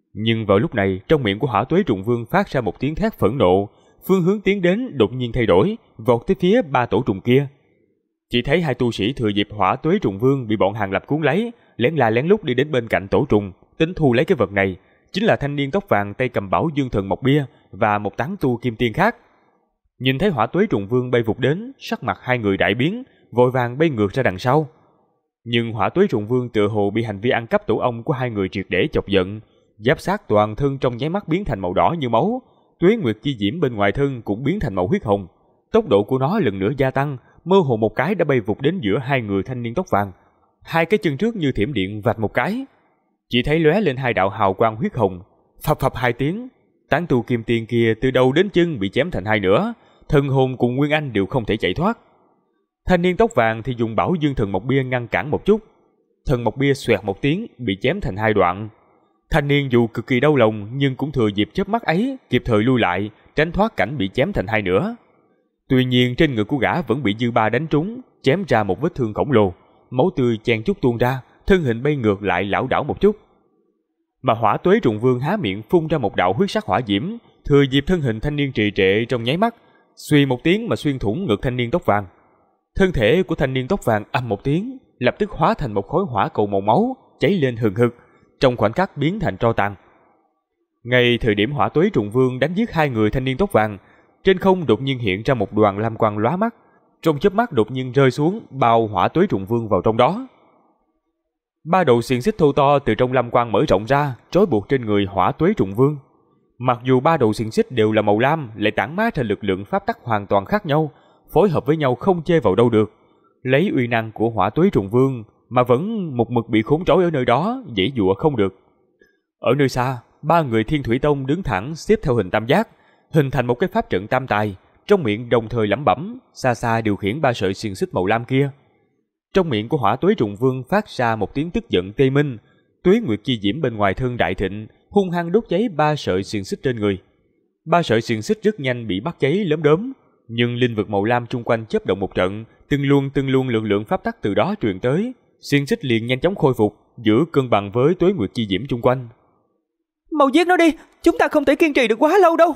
Nhưng vào lúc này, trong miệng của Hỏa Tuế Trùng Vương phát ra một tiếng thét phẫn nộ, phương hướng tiến đến đột nhiên thay đổi, vọt tới phía 3 tổ trùng kia. Chỉ thấy 2 tu sĩ thừa dịp Hỏa Tuế Trùng Vương bị bọn Hàng Lập cuốn lấy, lén la lén lút đi đến bên cạnh tổ trùng, tính thu lấy cái vật này, chính là thanh niên tóc vàng tay cầm Bảo Dương Thần Mộc Bia và một tán tu kim tiên khác. Nhìn thấy Hỏa Tuế Trùng Vương bay vụt đến, sắc mặt 2 người đại biến, vội vàng bay ngược ra đằng sau. Nhưng Hỏa Tuế Trùng Vương tựa hồ bị hành vi ăn cắp tổ ong của 2 người triệt để chọc giận, giáp xác toàn thân trong nháy mắt biến thành màu đỏ như máu, Tuế Nguyệt chi diễm bên ngoài thân cũng biến thành màu huyết hồng. Tốc độ của nó lần nữa gia tăng, mơ hồ một cái đã bay vụt đến giữa 2 người thanh niên tóc vàng. 2 cái chân trước như thiểm điện vạch một cái, chỉ thấy lóe lên 2 đạo hào quang huyết hồng, phập phập 2 tiếng, tán tu kim tiên kia từ đầu đến chân bị chém thành 2 nửa, thần hồn cùng Nguyên Anh đều không thể chạy thoát. Thanh niên tóc vàng thì dùng Bảo Dương Thần Mộc Bia ngăn cản một chút, thần mộc bia xoẹt một tiếng bị chém thành 2 đoạn. Thanh niên dù cực kỳ đau lòng nhưng cũng thừa dịp chớp mắt ấy kịp thời lui lại, tránh thoát cảnh bị chém thành 2 nửa. Tuy nhiên trên ngực của gã vẫn bị dư ba đánh trúng, chém ra một vết thương khổng lồ, máu tươi chen chúc tuôn ra, thân hình bay ngược lại lảo đảo một chút. Mà Hỏa Tuế Trùng Vương há miệng phun ra một đạo huyết sắc hỏa diễm, thừa dịp thân hình thanh niên trì trệ trong nháy mắt, suy một tiếng mà xuyên thủng ngực thanh niên tóc vàng. Thân thể của thanh niên tóc vàng ầm một tiếng, lập tức hóa thành một khối hỏa cầu màu máu, cháy lên hừng hực, trong khoảnh khắc biến thành tro tàn. Ngay thời điểm Hỏa Tuế Trùng Vương đánh giết 2 người thanh niên tóc vàng, trên không đột nhiên hiện ra một đoàn lam quang lóa mắt, trong chớp mắt đột nhiên rơi xuống, bao Hỏa Tuế Trùng Vương vào trong đó. 3 đầu xiềng xích thô to từ trong lam quang mở rộng ra, trói buộc trên người Hỏa Tuế Trùng Vương. Mặc dù 3 đầu xiềng xích đều là màu lam, lại tản mát ra lực lượng pháp tắc hoàn toàn khác nhau, phối hợp với nhau không chê vào đâu được. Lấy uy năng của Hỏa Tuế Trùng Vương mà vẫn một mực bị khốn trói ở nơi đó, giãy giụa không được. Ở nơi xa, 3 người Thiên Thủy Tông đứng thẳng xếp theo hình tam giác, hình thành một cái pháp trận tam tài, trong miệng đồng thời lẩm bẩm, xa xa điều khiển 3 sợi xiềng xích màu lam kia. Trong miệng của Hỏa Tuế Trùng Vương phát ra một tiếng tức giận tê minh, Tuế Nguyệt chi diễm bên ngoài thân đại thịnh, hung hăng đốt cháy 3 sợi xiềng xích trên người. 3 sợi xiềng xích rất nhanh bị bắt cháy lốm đốm, nhưng linh vực màu lam chung quanh chớp động một trận, từng luồng lực lượng pháp tắc từ đó truyền tới, xiềng xích liền nhanh chóng khôi phục, giữ cân bằng với Tuế Nguyệt chi diễm chung quanh. Mau giết nó đi, chúng ta không thể kiên trì được quá lâu đâu.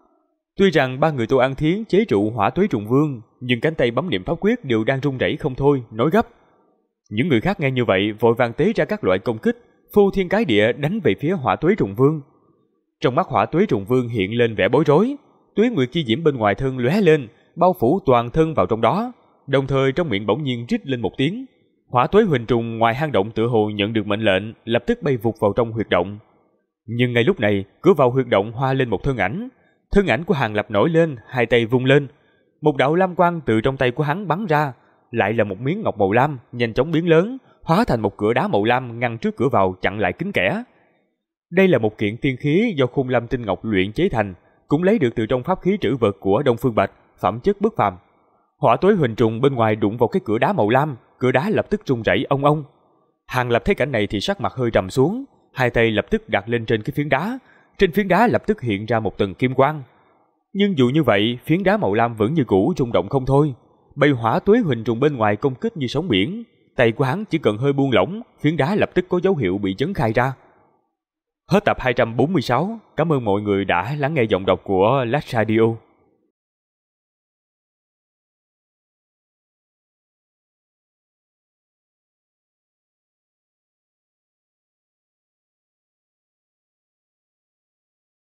Tuy rằng 3 người Tô An Thiến chế trụ Hỏa Tuế Trùng Vương, nhưng cánh tay bấm niệm pháp quyết đều đang run rẩy không thôi, nói gấp. Những người khác nghe như vậy vội vàng tế ra các loại công kích, phô thiên cái địa đánh về phía Hỏa Tuế Trùng Vương. Trong mắt Hỏa Tuế Trùng Vương hiện lên vẻ bối rối, Tuế Nguyệt chi diễm bên ngoài thân lóe lên, bao phủ toàn thân vào trong đó, đồng thời trong miệng bỗng nhiên rít lên một tiếng. Hỏa Tuế Huỳnh Trùng ngoài hang động tựa hồ nhận được mệnh lệnh, lập tức bay vụt vào trong huyệt động. Nhưng ngay lúc này, cửa vào huyệt động hoa lên một thân ảnh. Thân ảnh của Hàng Lập nổi lên, 2 tay vung lên, một đạo lam quang từ trong tay của hắn bắn ra, lại là một miếng ngọc màu lam nhanh chóng biến lớn, hóa thành một cửa đá màu lam ngăn trước cửa vào chặn lại kín kẽ. Đây là một kiện tiên khí do Khung Lam Tinh Ngọc luyện chế thành, cũng lấy được từ trong pháp khí trữ vật của Đông Phương Bạch, phẩm chất bất phàm. Hỏa Tuế Huỳnh Trùng bên ngoài đụng vào cái cửa đá màu lam, cửa đá lập tức rung rẩy ong ong. Hàng Lập thấy cảnh này thì sắc mặt hơi trầm xuống, 2 tay lập tức đặt lên trên cái phiến đá, trên phiến đá lập tức hiện ra một tầng kim quang. Nhưng dù như vậy, phiến đá màu lam vẫn như cũ rung động không thôi. Bầy Hỏa Tuế Huỳnh Trùng bên ngoài công kích như sóng biển, tay của hắn chỉ cần hơi buông lỏng, phiến đá lập tức có dấu hiệu bị chấn khai ra. Hết tập 246, cảm ơn mọi người đã lắng nghe giọng đọc của Last Radio.